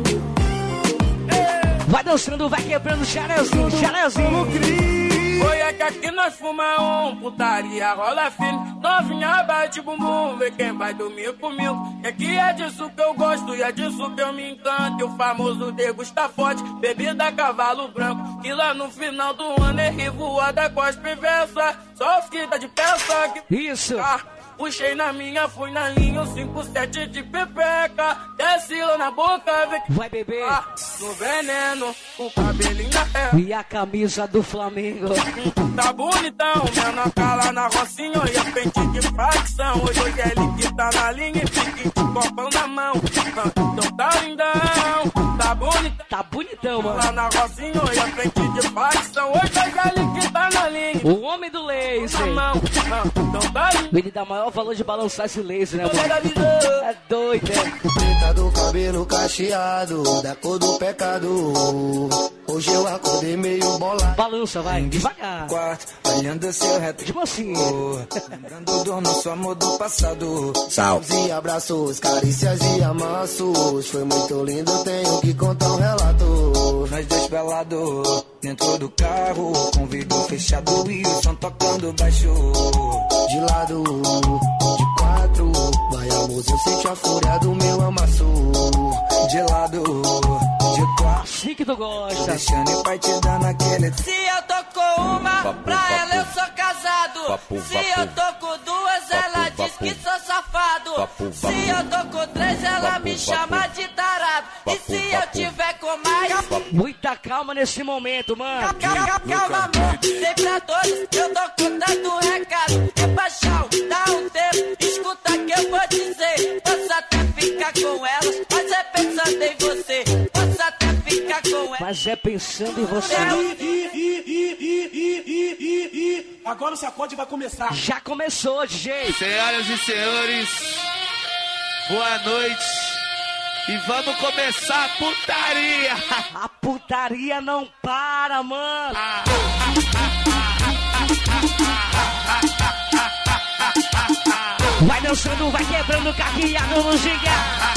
Vai dançando, vai quebrando, chanezinho, chanezinho. Oi, é que aqui nós fuma um, putaria rola firme. Novinha bate bumbum, vê quem vai dormir comigo. E aqui é disso que eu gosto e é disso que eu me encanto. E o famoso degusta forte, bebida cavalo branco. Que lá no final do ano é revoada com as perversas. Só os que tá de peça que... Isso! Ah, puxei na minha, fui na linha, o cinco sete de pepeca. Desce lá na boca, vê que... Vai beber. Ah, no veneno, o cabelinho da terra. E a camisa do Flamengo. Tá bonitão, mano, cala na rocinha. E a pente de facção. Hoje, hoje é ele que tá na linha e fique de copão na mão. Então tá lindão, tá bonitão. Tá bonitão, mano. Lá na rocinha e a pente de facção. Hoje, hoje é ele que tá na linha. O homem do laser. Então tá lindão. Ele dá maior valor de balançar esse laser, né, mano? É doido, é. Preta do cabelo cacheado, da cor do pecado. Hoje eu acordei meio bolado. Balança, vai, devagar. Quarto, olhando seu reto. Tipo assim. Lembrando do nosso amor do passado. Sal. E abraços, carícias e amassos. Foi muito lindo, tenho que contar um relato. Nós dois pelados, dentro do carro. Com vidro fechado e o som tocando baixo. De lado, de quatro. Vai amor, eu senti a fúria do meu amasso. De lado, de quatro. Assim que tu gosta. Deixando e vai te dando aquele. Se eu tô com uma, papo, pra papo. Ela eu sou casado. Papo, Se papo. eu tô com duas, papo, ela papo. diz que sou safado. Papo, Se eu tô com três, ela papo, me papo. chama de tarado. Papo, e se papo. eu tiver com mais... Papo. Muita calma nesse momento, mano. Calma, calma, amor. Sei pra todos, eu tô contando um recado. É paixão, dá um tempo, escuta que eu vou dizer. Nossa ficar com ela, mas é pensando em você. Posso até ficar com ela, mas é pensando em você. I, I, I, I, I, I, I, I. Agora o sacode vai começar. Já começou, D J. Senhoras e senhores, boa noite. E vamos começar a putaria. A putaria não para, mano. Vai dançando, vai quebrando, caqueado no giga.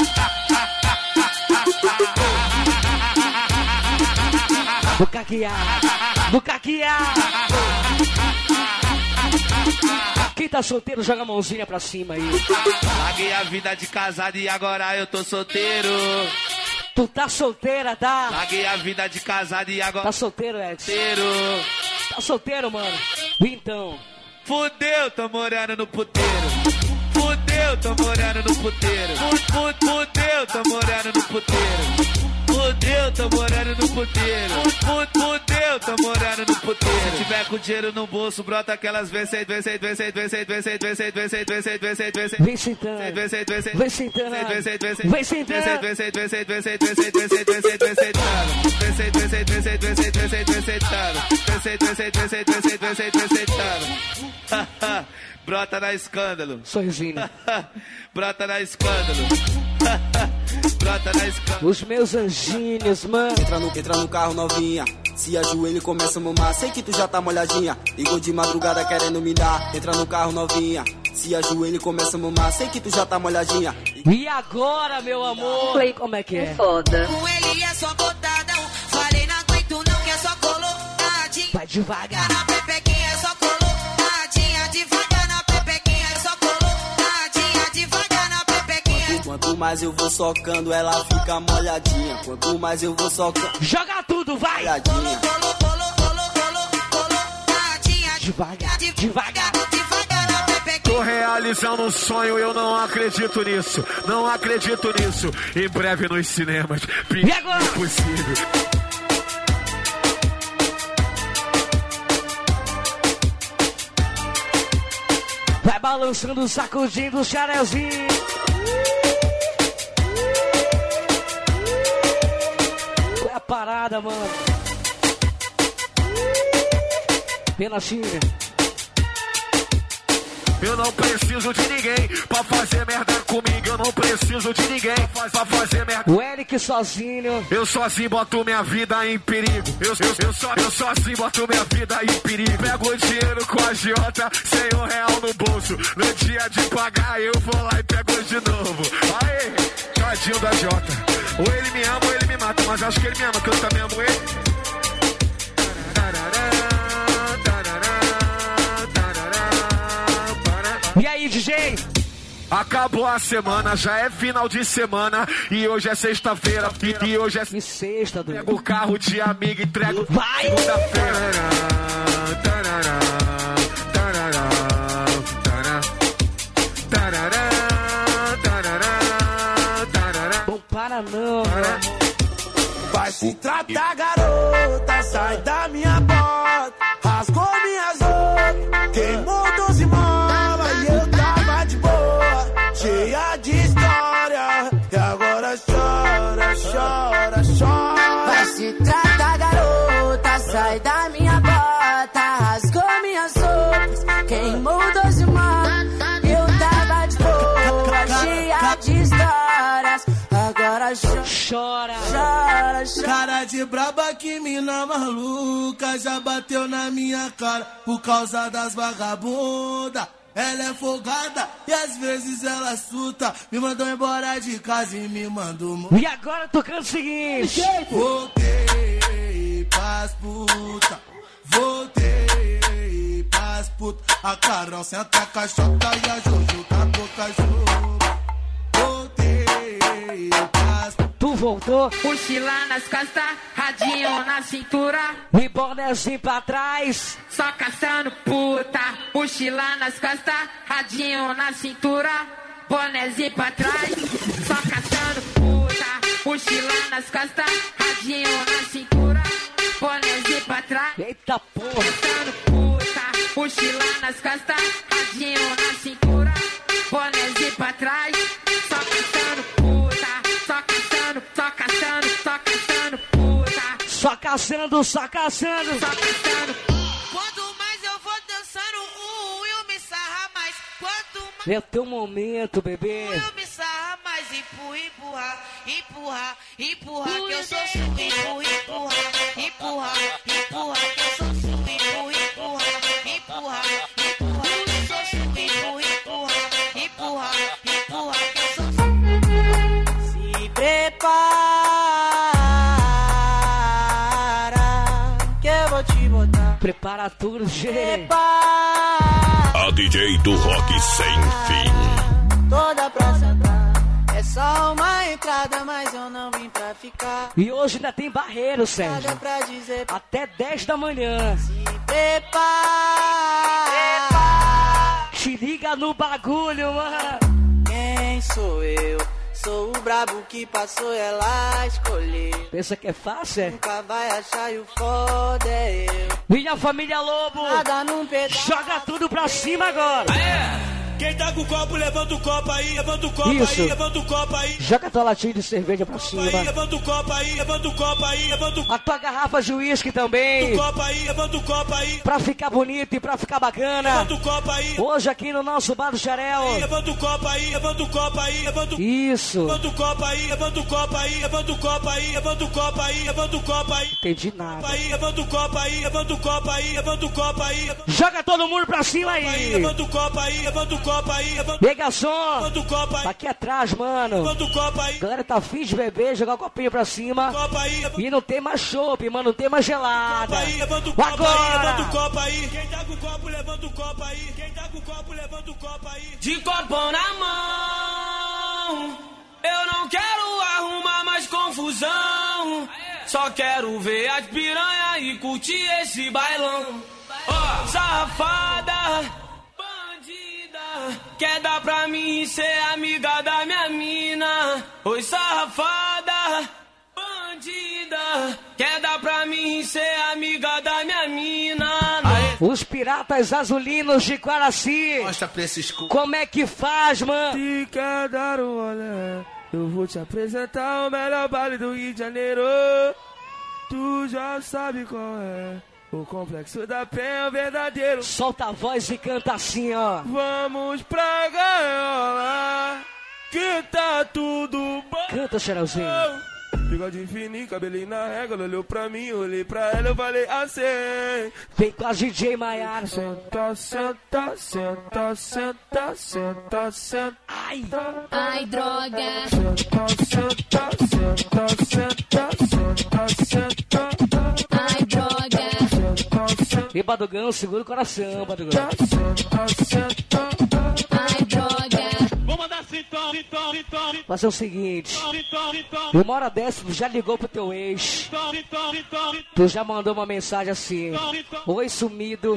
Do caquear, do caquear. Quem tá solteiro, joga a mãozinha pra cima aí. Larguei a vida de casado e agora eu tô solteiro. Tu tá solteira, tá? Larguei a vida de casado e agora... Tá solteiro, Edson? Solteiro. Tá solteiro, mano? Então... Fudeu, tô morando no puteiro. Fudeu, tô morando no puteiro. Fudeu, tô morando no puteiro. Fudeu, tô morando no puteiro. Fudeu, tô morando no puteiro. Se tiver com dinheiro no bolso, brota aquelas vezes, vezes, vezes, vezes, vezes, vezes, vezes, vezes, vezes, vezes, vezes. Vem sentando. Vem sentando. Vem sentando. Vem sentando. Brota na escândalo. Sorrisinho. Brota na escândalo. Brota na escândalo. Os meus anjinhos, mano. Entra no, entra no carro novinha. Se ajoelha e começa a mamar. Sei que tu já tá molhadinha. Ligou de madrugada querendo me dar. Entra no carro novinha. Se ajoelha e começa a mamar. Sei que tu já tá molhadinha. E agora, meu amor? Como é que é? Foda. Com ele é só botadão. Falei, não aguento não, que é só coloradinho. Vai devagar. Na pepequinha é só coloradinha. Devagar na pepequinha é só coloradinha. Devagar na pepequinha. Quanto mais eu vou socando, ela fica molhadinha. Quanto mais eu vou socando. Joga tudo, vai! Molhadinha. Devagar, devagar. Tô realizando um sonho, eu não acredito nisso. Não acredito nisso. Em breve nos cinemas. E agora? Impossível. Vai balançando, sacudindo o charezinho. Qual é a parada, mano? Pela China. Eu não preciso de ninguém pra fazer merda comigo. Eu não preciso de ninguém pra fazer merda. O Eric sozinho. Eu sozinho boto minha vida em perigo. Eu, eu, eu, só, eu sozinho boto minha vida em perigo. Pego o dinheiro com a Jota, sem um real no bolso. No dia de pagar eu vou lá e pego de novo. Aê, tadinho da Jota. Ou ele me ama ou ele me mata. Mas acho que ele me ama, que eu também amo ele. E aí, D J? Acabou a semana, já é final de semana. E hoje é sexta-feira. E, e hoje é que sexta, do... Pego o carro de amigo e entrego. Vai! Segunda-feira. Não para não, para. Vai se tratar, garota. Sai da minha porta. Rasgou minhas roupas. Queimou doze malas. E eu tava de boa. Cheia de história. E agora chora, chora, chora. Vai se tratar, garota. Sai da minha bota. Rasgou minhas roupas. Queimou doze malas. Eu tava de boa. Cheia de histórias. Agora chora, chora, chora, chora. Cara de braba que mina maluca. Já bateu na minha cara por causa das vagabundas. Ela é folgada e às vezes ela suta. Me mandou embora de casa e me mandou... E agora tocando o seguinte. Voltei pras puta. Voltei pras puta. A Carol senta a caixota e a Jojo tá boca jogo. Voltei pras puta. Tu voltou? Mochila nas costas, radinho na cintura. E bonezinho pra trás. Só caçando puta. Mochila nas costas, radinho na cintura. Bonezinho pra trás. Só caçando puta. Mochila nas costas, radinho na cintura. Bonezinho pra trás. Eita porra. Caçando puta. Mochila nas costas, radinho na cintura. Bonezinho pra trás. Só caçando puta. caçando, só caçando. Só caçando. Quanto mais eu vou dançando, o Will me sarra mais. Quanto mais é teu momento, bebê. o Will me sarra mais. Empurra, empurra, empurra, empurra, que eu sou sua. Empurra, empurra, empurra, empurra, que eu sou sua. Empurra, empurra, empurra, empurra, que eu sou sua. Empurra, empurra, empurra, empurra, que eu sou sua. Se prepara, que eu vou te botar. Prepara tudo, gente. A D J do rock sem fim. Toda pra sentar. É só uma entrada, mas eu não vim pra ficar. E hoje ainda tem barreiro, Sérgio. Nada pra dizer. Até dez da manhã. Se prepara. Te liga no bagulho, mano. Quem sou eu? Sou o brabo que passou, ela escolheu. Pensa que é fácil, é? Nunca vai achar e o foda é eu. Minha família Lobo. Nada num pedaço. Joga tudo pra cima agora. Aê! Quem tá com o copo, levanta o copo aí, levanta o copo Isso. aí, levanta o copo aí. Joga tua latinha de cerveja pra cima. Aí, levanta o copo aí, levanta o copo aí, levanta o A tua garrafa de uísque também. copo aí, levanta o copo aí. Pra ficar bonito e pra ficar bacana. Levanta o copo aí. Hoje aqui no nosso bar do Xarel. Levanta o copo aí, levanta o copo aí, levanta o Isso. Levanta o copo aí, levanta o copo aí, levanta o copo aí, levanta o copo aí, levanta o copo aí. Entendi nada. Aí, levanta o copo aí, levanta o copo aí, levanta o copo aí. Joga todo mundo pra cima aí. Levanta o copo aí, levanta o copo aí, levanta Pega som. Levanta o copo aí. Tá aqui atrás, mano. Levanta o copo aí. Galera tá afim de beber, jogar o copinho pra cima. Copo aí, levanta E não tem mais chopp, mano, não tem mais gelada. aí, levanta o copo aí, Agora. levanta o copo aí. Quem tá com o copo, levanta o copo aí. Quem tá com o copo, levanta o copo aí. De copão na mão, eu não quero arrumar mais confusão. Só quero ver as piranha e curtir esse bailão. Ó, safada. Quer dar pra mim ser amiga da minha mina? Oi, safada, bandida. Quer dar pra mim ser amiga da minha mina? Os piratas azulinos de Quaraci. Mostra pra esses cu... Como é que faz, mano? Se quer dar um olé, eu vou te apresentar o melhor baile do Rio de Janeiro. Tu já sabe qual é. O complexo da Penha é verdadeiro. Solta a voz e canta assim, ó. Vamos pra gaiola, que tá tudo bom. Canta, Xeralzinho. Bigode fininho, cabelinho na régua. Ela olhou pra mim, olhei pra ela, eu falei assim. Vem com a D J Maiara. Senta, senta, senta, senta, senta, senta. Ai, ai, droga. Senta, senta, senta, senta, senta, senta. Ai, droga. E Badugão, segura o coração, Badugão. Ai, droga. Vou mandar cintão, cintão, cintão. Fazer o seguinte. Uma hora dessa, tu já ligou pro teu ex. Tu já mandou uma mensagem assim. Oi, sumido.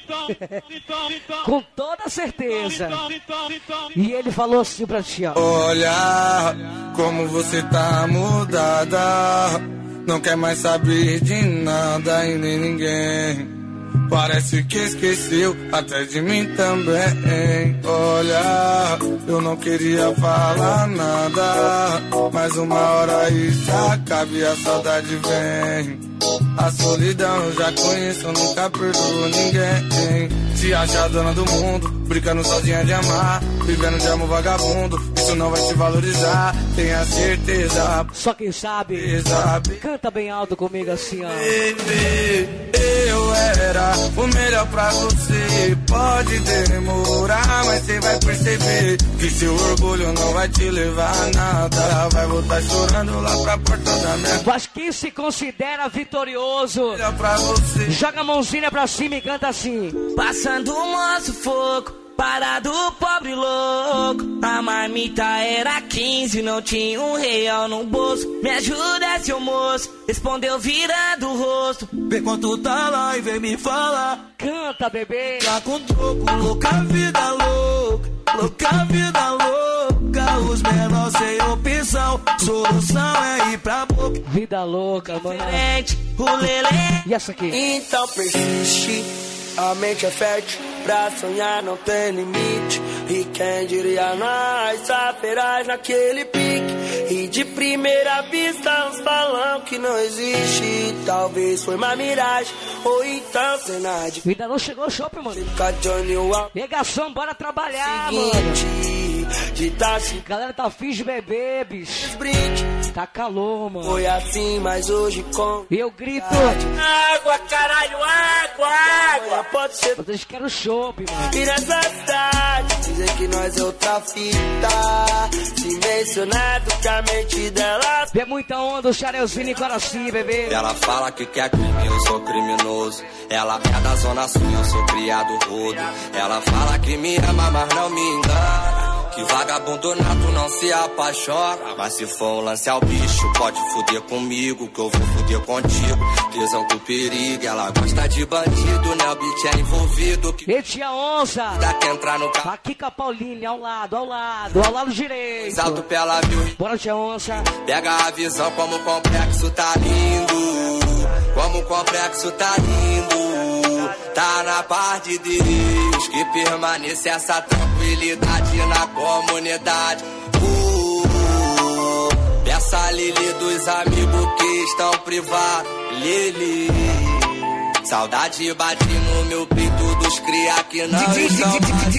Com toda certeza. E ele falou assim pra ti, ó. Olha como você tá mudada. Não quer mais saber de nada e nem ninguém. Parece que esqueceu até de mim também. Olha, eu não queria falar nada, mas uma hora isso acaba e a saudade vem. A solidão eu já conheço, eu nunca perdoo ninguém. Se acha dona do mundo, brincando sozinha de amar, vivendo de amor vagabundo, isso não vai te valorizar, tenha certeza. Só quem sabe, sabe. Canta bem alto comigo assim, ó. Baby, eu era o melhor pra você. Pode demorar, mas você vai perceber que seu orgulho não vai te levar a nada. Vai voltar chorando lá pra porta da minha. Mas quem se considera vitorioso, pra você. Joga a mãozinha pra cima e canta assim. Passando o nosso fogo, parado pobre louco. A marmita era quinze, não tinha um real no bolso. Me ajuda, seu moço, respondeu virando o rosto. Vê quanto tá lá e vem me falar. Canta, bebê. Tá com troco, louca vida louca, louca vida louca. Os menores sem opção, solução é ir pra boca. Vida louca, mano. Diferente, o lelê. E essa aqui? Então persiste, a mente é fértil, pra sonhar não tem limite. E quem diria nós, apenas naquele pique. E de primeira vista uns falam que não existe. Talvez foi uma miragem, ou então cena de... Ainda não chegou o shopping, mano. Negação, bora trabalhar, Seguinte, mano. De tá assim. Galera tá afim de beber, bicho. Tá calor, mano. Foi assim, mas hoje com... E eu grito... Água, caralho, água, água. Pode ser... Vocês querem shopping, mano. E nessa cidade, dizer que nós é outra fita. Se mencionado que a mente dela... Vê muita onda, o Charelzinho e Coraci, bebê. Ela fala que quer crime, eu sou criminoso. Ela é da zona sul, eu sou criado rodo. Ela fala que me ama, mas não me engana. Que vagabundo nato não se apaixona. Mas se for um lance ao bicho, pode fuder comigo, que eu vou fuder contigo. Tesão com perigo, ela gosta de bandido, né? O beat é envolvido. Que... E tia onça, dá que entrar no carro. Aqui com a Pauline, ao lado, ao lado, ao lado direito. Salto pela viu. Bora, tia onça. Pega a visão como o complexo tá lindo. Como o complexo tá lindo. Tá na paz de Deus que permanece essa tranquilidade na comunidade. Uh, uh, peça a Lili dos amigos que estão privados. Lili, saudade bate no meu peito dos cria que não estão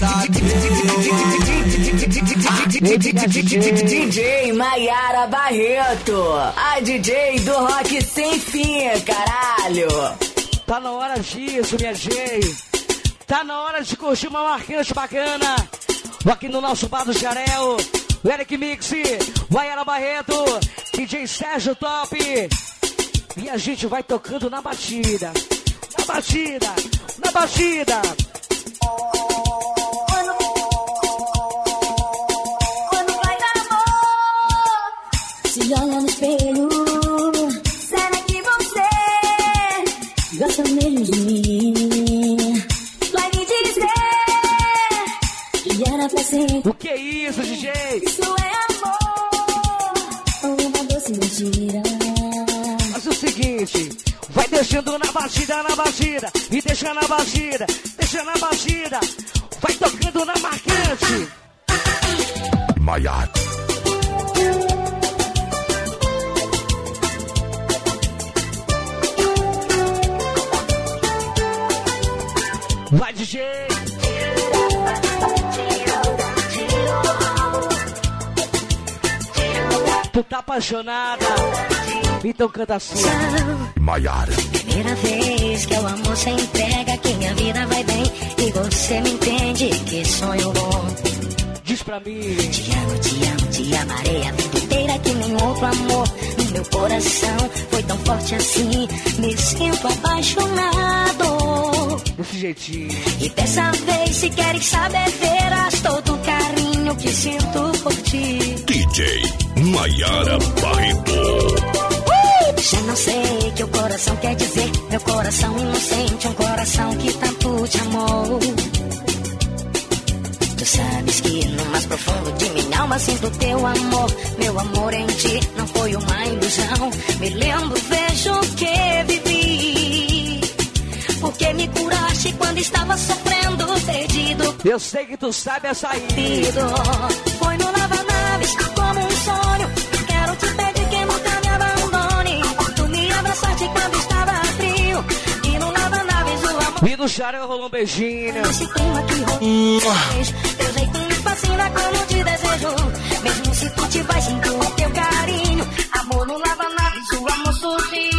mais D J Maiara Barreto, a D J do rock sem fim, caralho. Tá na hora disso, minha gente. Tá na hora de curtir uma marcante bacana. Aqui no nosso bar do Xarel. O Eric Mix, Maiara Barreto, D J Sérgio Top. E a gente vai tocando na batida. Na batida, na batida. Quando vai dar amor, se olha no espelho, será que você gosta mesmo de mim? Vai me dizer que era pra sempre. O que é isso, D J? Isso é amor ou uma doce mentira? Faz o seguinte, vai deixando na batida, na batida, e deixa na batida, deixa na batida, vai tocando na marcante. Maiara. Vai, D J. Tu tá apaixonada, então canta assim. Maiara. Primeira vez que o amor se entrega, que minha vida vai bem e você me entende, que sonho bom. Diz pra mim. Te amo, te amo, te amarei a vida inteira, que nem outro amor no meu coração foi tão forte assim. Me sinto apaixonado desse jeitinho. E dessa vez, se queres saber, verás todo o carinho que sinto por ti. D J Maiara Barreto. Já não sei o que o coração quer dizer. Meu coração inocente, um coração que tanto te amou. Tu sabes que no mais profundo de minha alma sinto teu amor. Meu amor em ti não foi uma ilusão. Me lembro, vejo o que vivi. Porque me curaste quando estava sofrendo, perdido. Eu sei que tu sabe essa aí. Foi no lava-naves como um sonho. Quero te pedir que nunca me abandone. Tu me abraçaste quando estava frio. E no lava-naves o amor. E no Xarel rolou um beijinho. Esse clima que rolou. Teu jeitinho me fascina como te desejo. Mesmo se tu te vais, sinto o teu carinho. Amor no lava-naves, o amor sorriu.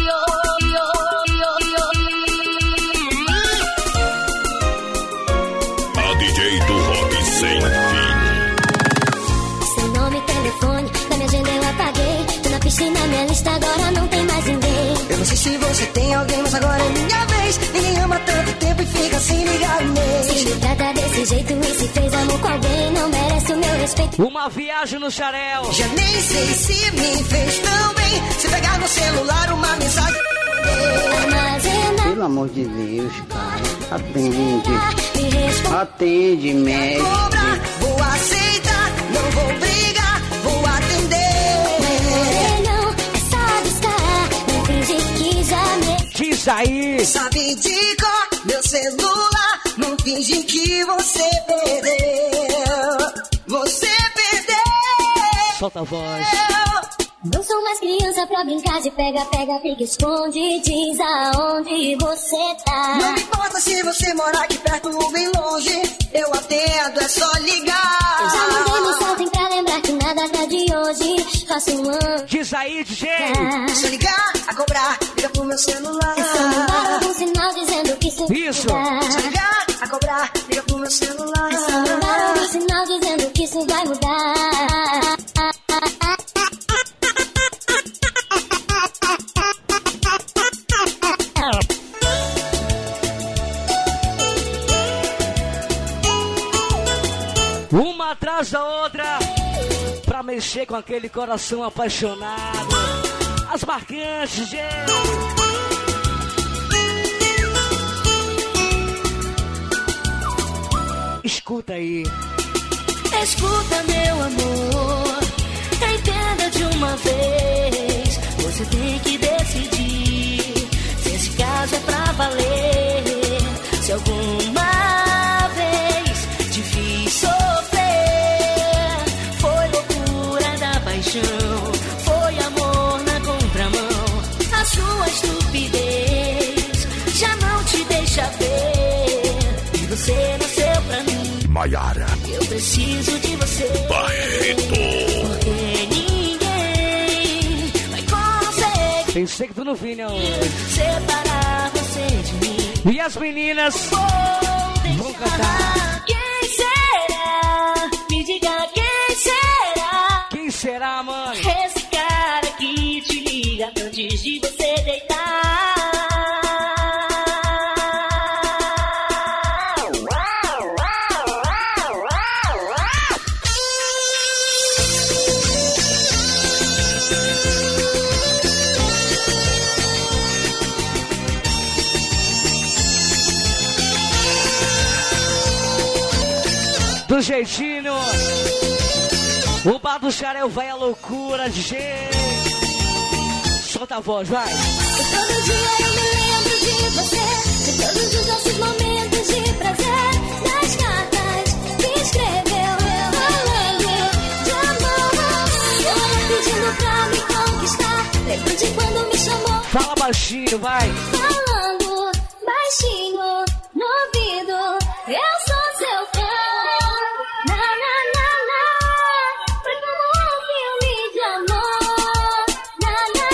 A D J do rock sem fim. Seu nome, telefone, da minha agenda eu apaguei. Tô na piscina, minha lista agora não tem mais ninguém. Eu não sei se você tem alguém, mas agora é minha vez. Ninguém ama tanto tempo e fica sem ligar o mês. Se me trata desse jeito e se fez amor com alguém, não merece o meu respeito. Uma viagem no Xarel. Já nem sei se me fez tão bem. Se pegar no celular uma mensagem. Pelo amor de Deus, cara, atende. Atende, médico. Vou aceitar, não vou brigar, vou atender. Não, é só buscar, não finge que já me... Diz aí. Sabe de cor, meu celular, não finge que você perdeu. Solta a voz. Não sou mais criança pra brincar de pega, pega, fica, esconde, diz aonde você tá. Não me importa se você mora aqui perto ou bem longe, eu atendo, é só ligar. Eu já mandei mensagem pra lembrar que nada tá de hoje. Faço um ano. Diz aí, D J. Se eu ligar, a cobrar, liga pro meu celular. É só mandar algum sinal dizendo que isso. Isso. Se eu ligar, a cobrar, liga pro meu celular. É só mandar algum sinal dizendo que isso vai mudar. Uma atrás da outra, pra mexer com aquele coração apaixonado. As marcantes, gente. Escuta aí. Escuta, meu amor, entenda de uma vez. Você tem que decidir se esse caso é pra valer. Se alguma vez te fiz sofrer, foi loucura da paixão, foi amor na contramão. A sua estupidez já não te deixa ver, e você nasceu pra mim. Maiara. Eu preciso de você. Barreto. Porque ninguém vai conseguir. Pensei que tu não vinha hoje. Separar você de mim. E as meninas vão cantar. Quem será? Me diga quem será? Quem será, mãe? Esse cara que te liga antes de você deitar. Do jeitinho, o bar do Xarel vai a loucura, D J. Solta a voz, vai. E todo dia eu me lembro de você, de todos os nossos momentos de prazer, das cartas que escreveu, falando de amor. Eu pedindo pra me conquistar, lembro de quando me chamou. Fala baixinho, vai. Falando baixinho no ouvido, eu sou seu fã. Na, na, na, na, foi como um filme de amor. Na, na,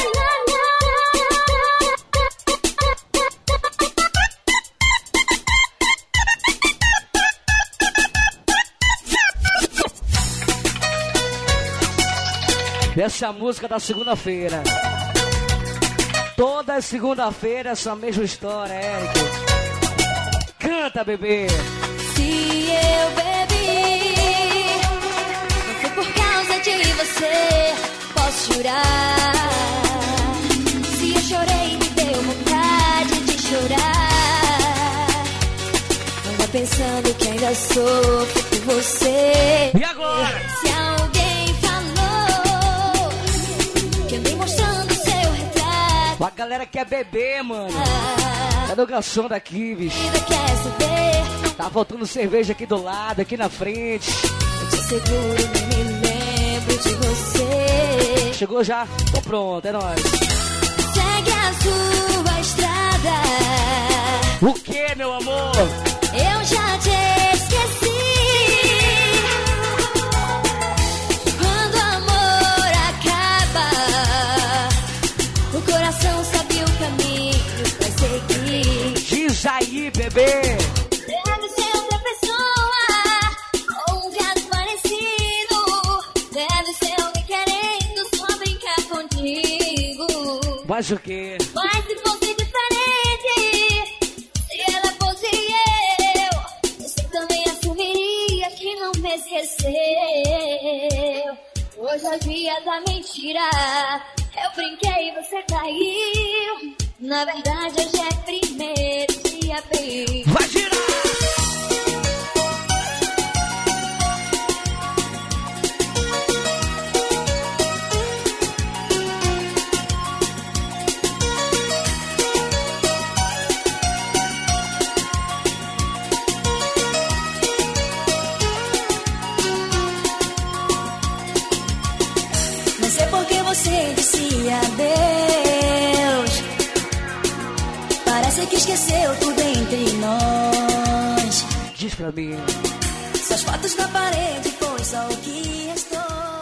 na, na. Essa é a música da segunda-feira. Toda segunda-feira essa mesma história, Eric. Canta, bebê. Se eu bebi, não foi por causa de você, posso jurar. Se eu chorei, me deu vontade de chorar. Não vá pensando que ainda sofro por você. E agora? Se alguém falou que andei mostrando seu retrato, A galera quer beber, mano. Cadê o garçom daqui, bicho? quer saber? Tá faltando cerveja aqui do lado, aqui na frente. Eu te seguro, nem me lembro de você. Chegou já? Tô pronto, é nóis. Segue a sua estrada. O que, meu amor? Eu já te esqueci. Quando o amor acaba, o coração sabe o caminho pra seguir. Diz aí, bebê. Deve ser outra pessoa, ou um gato parecido. Deve ser alguém querendo só brincar contigo. Mas o quê? Mas se fosse diferente, se ela fosse eu, você também assumiria que não me esqueceu. Hoje é o dia da mentira, eu brinquei e você caiu. Na verdade hoje é primeiro de abril. Vai girar! você disse adeus. Parece que esqueceu tudo entre nós. Diz pra mim. Suas fotos na parede foi só o que restou.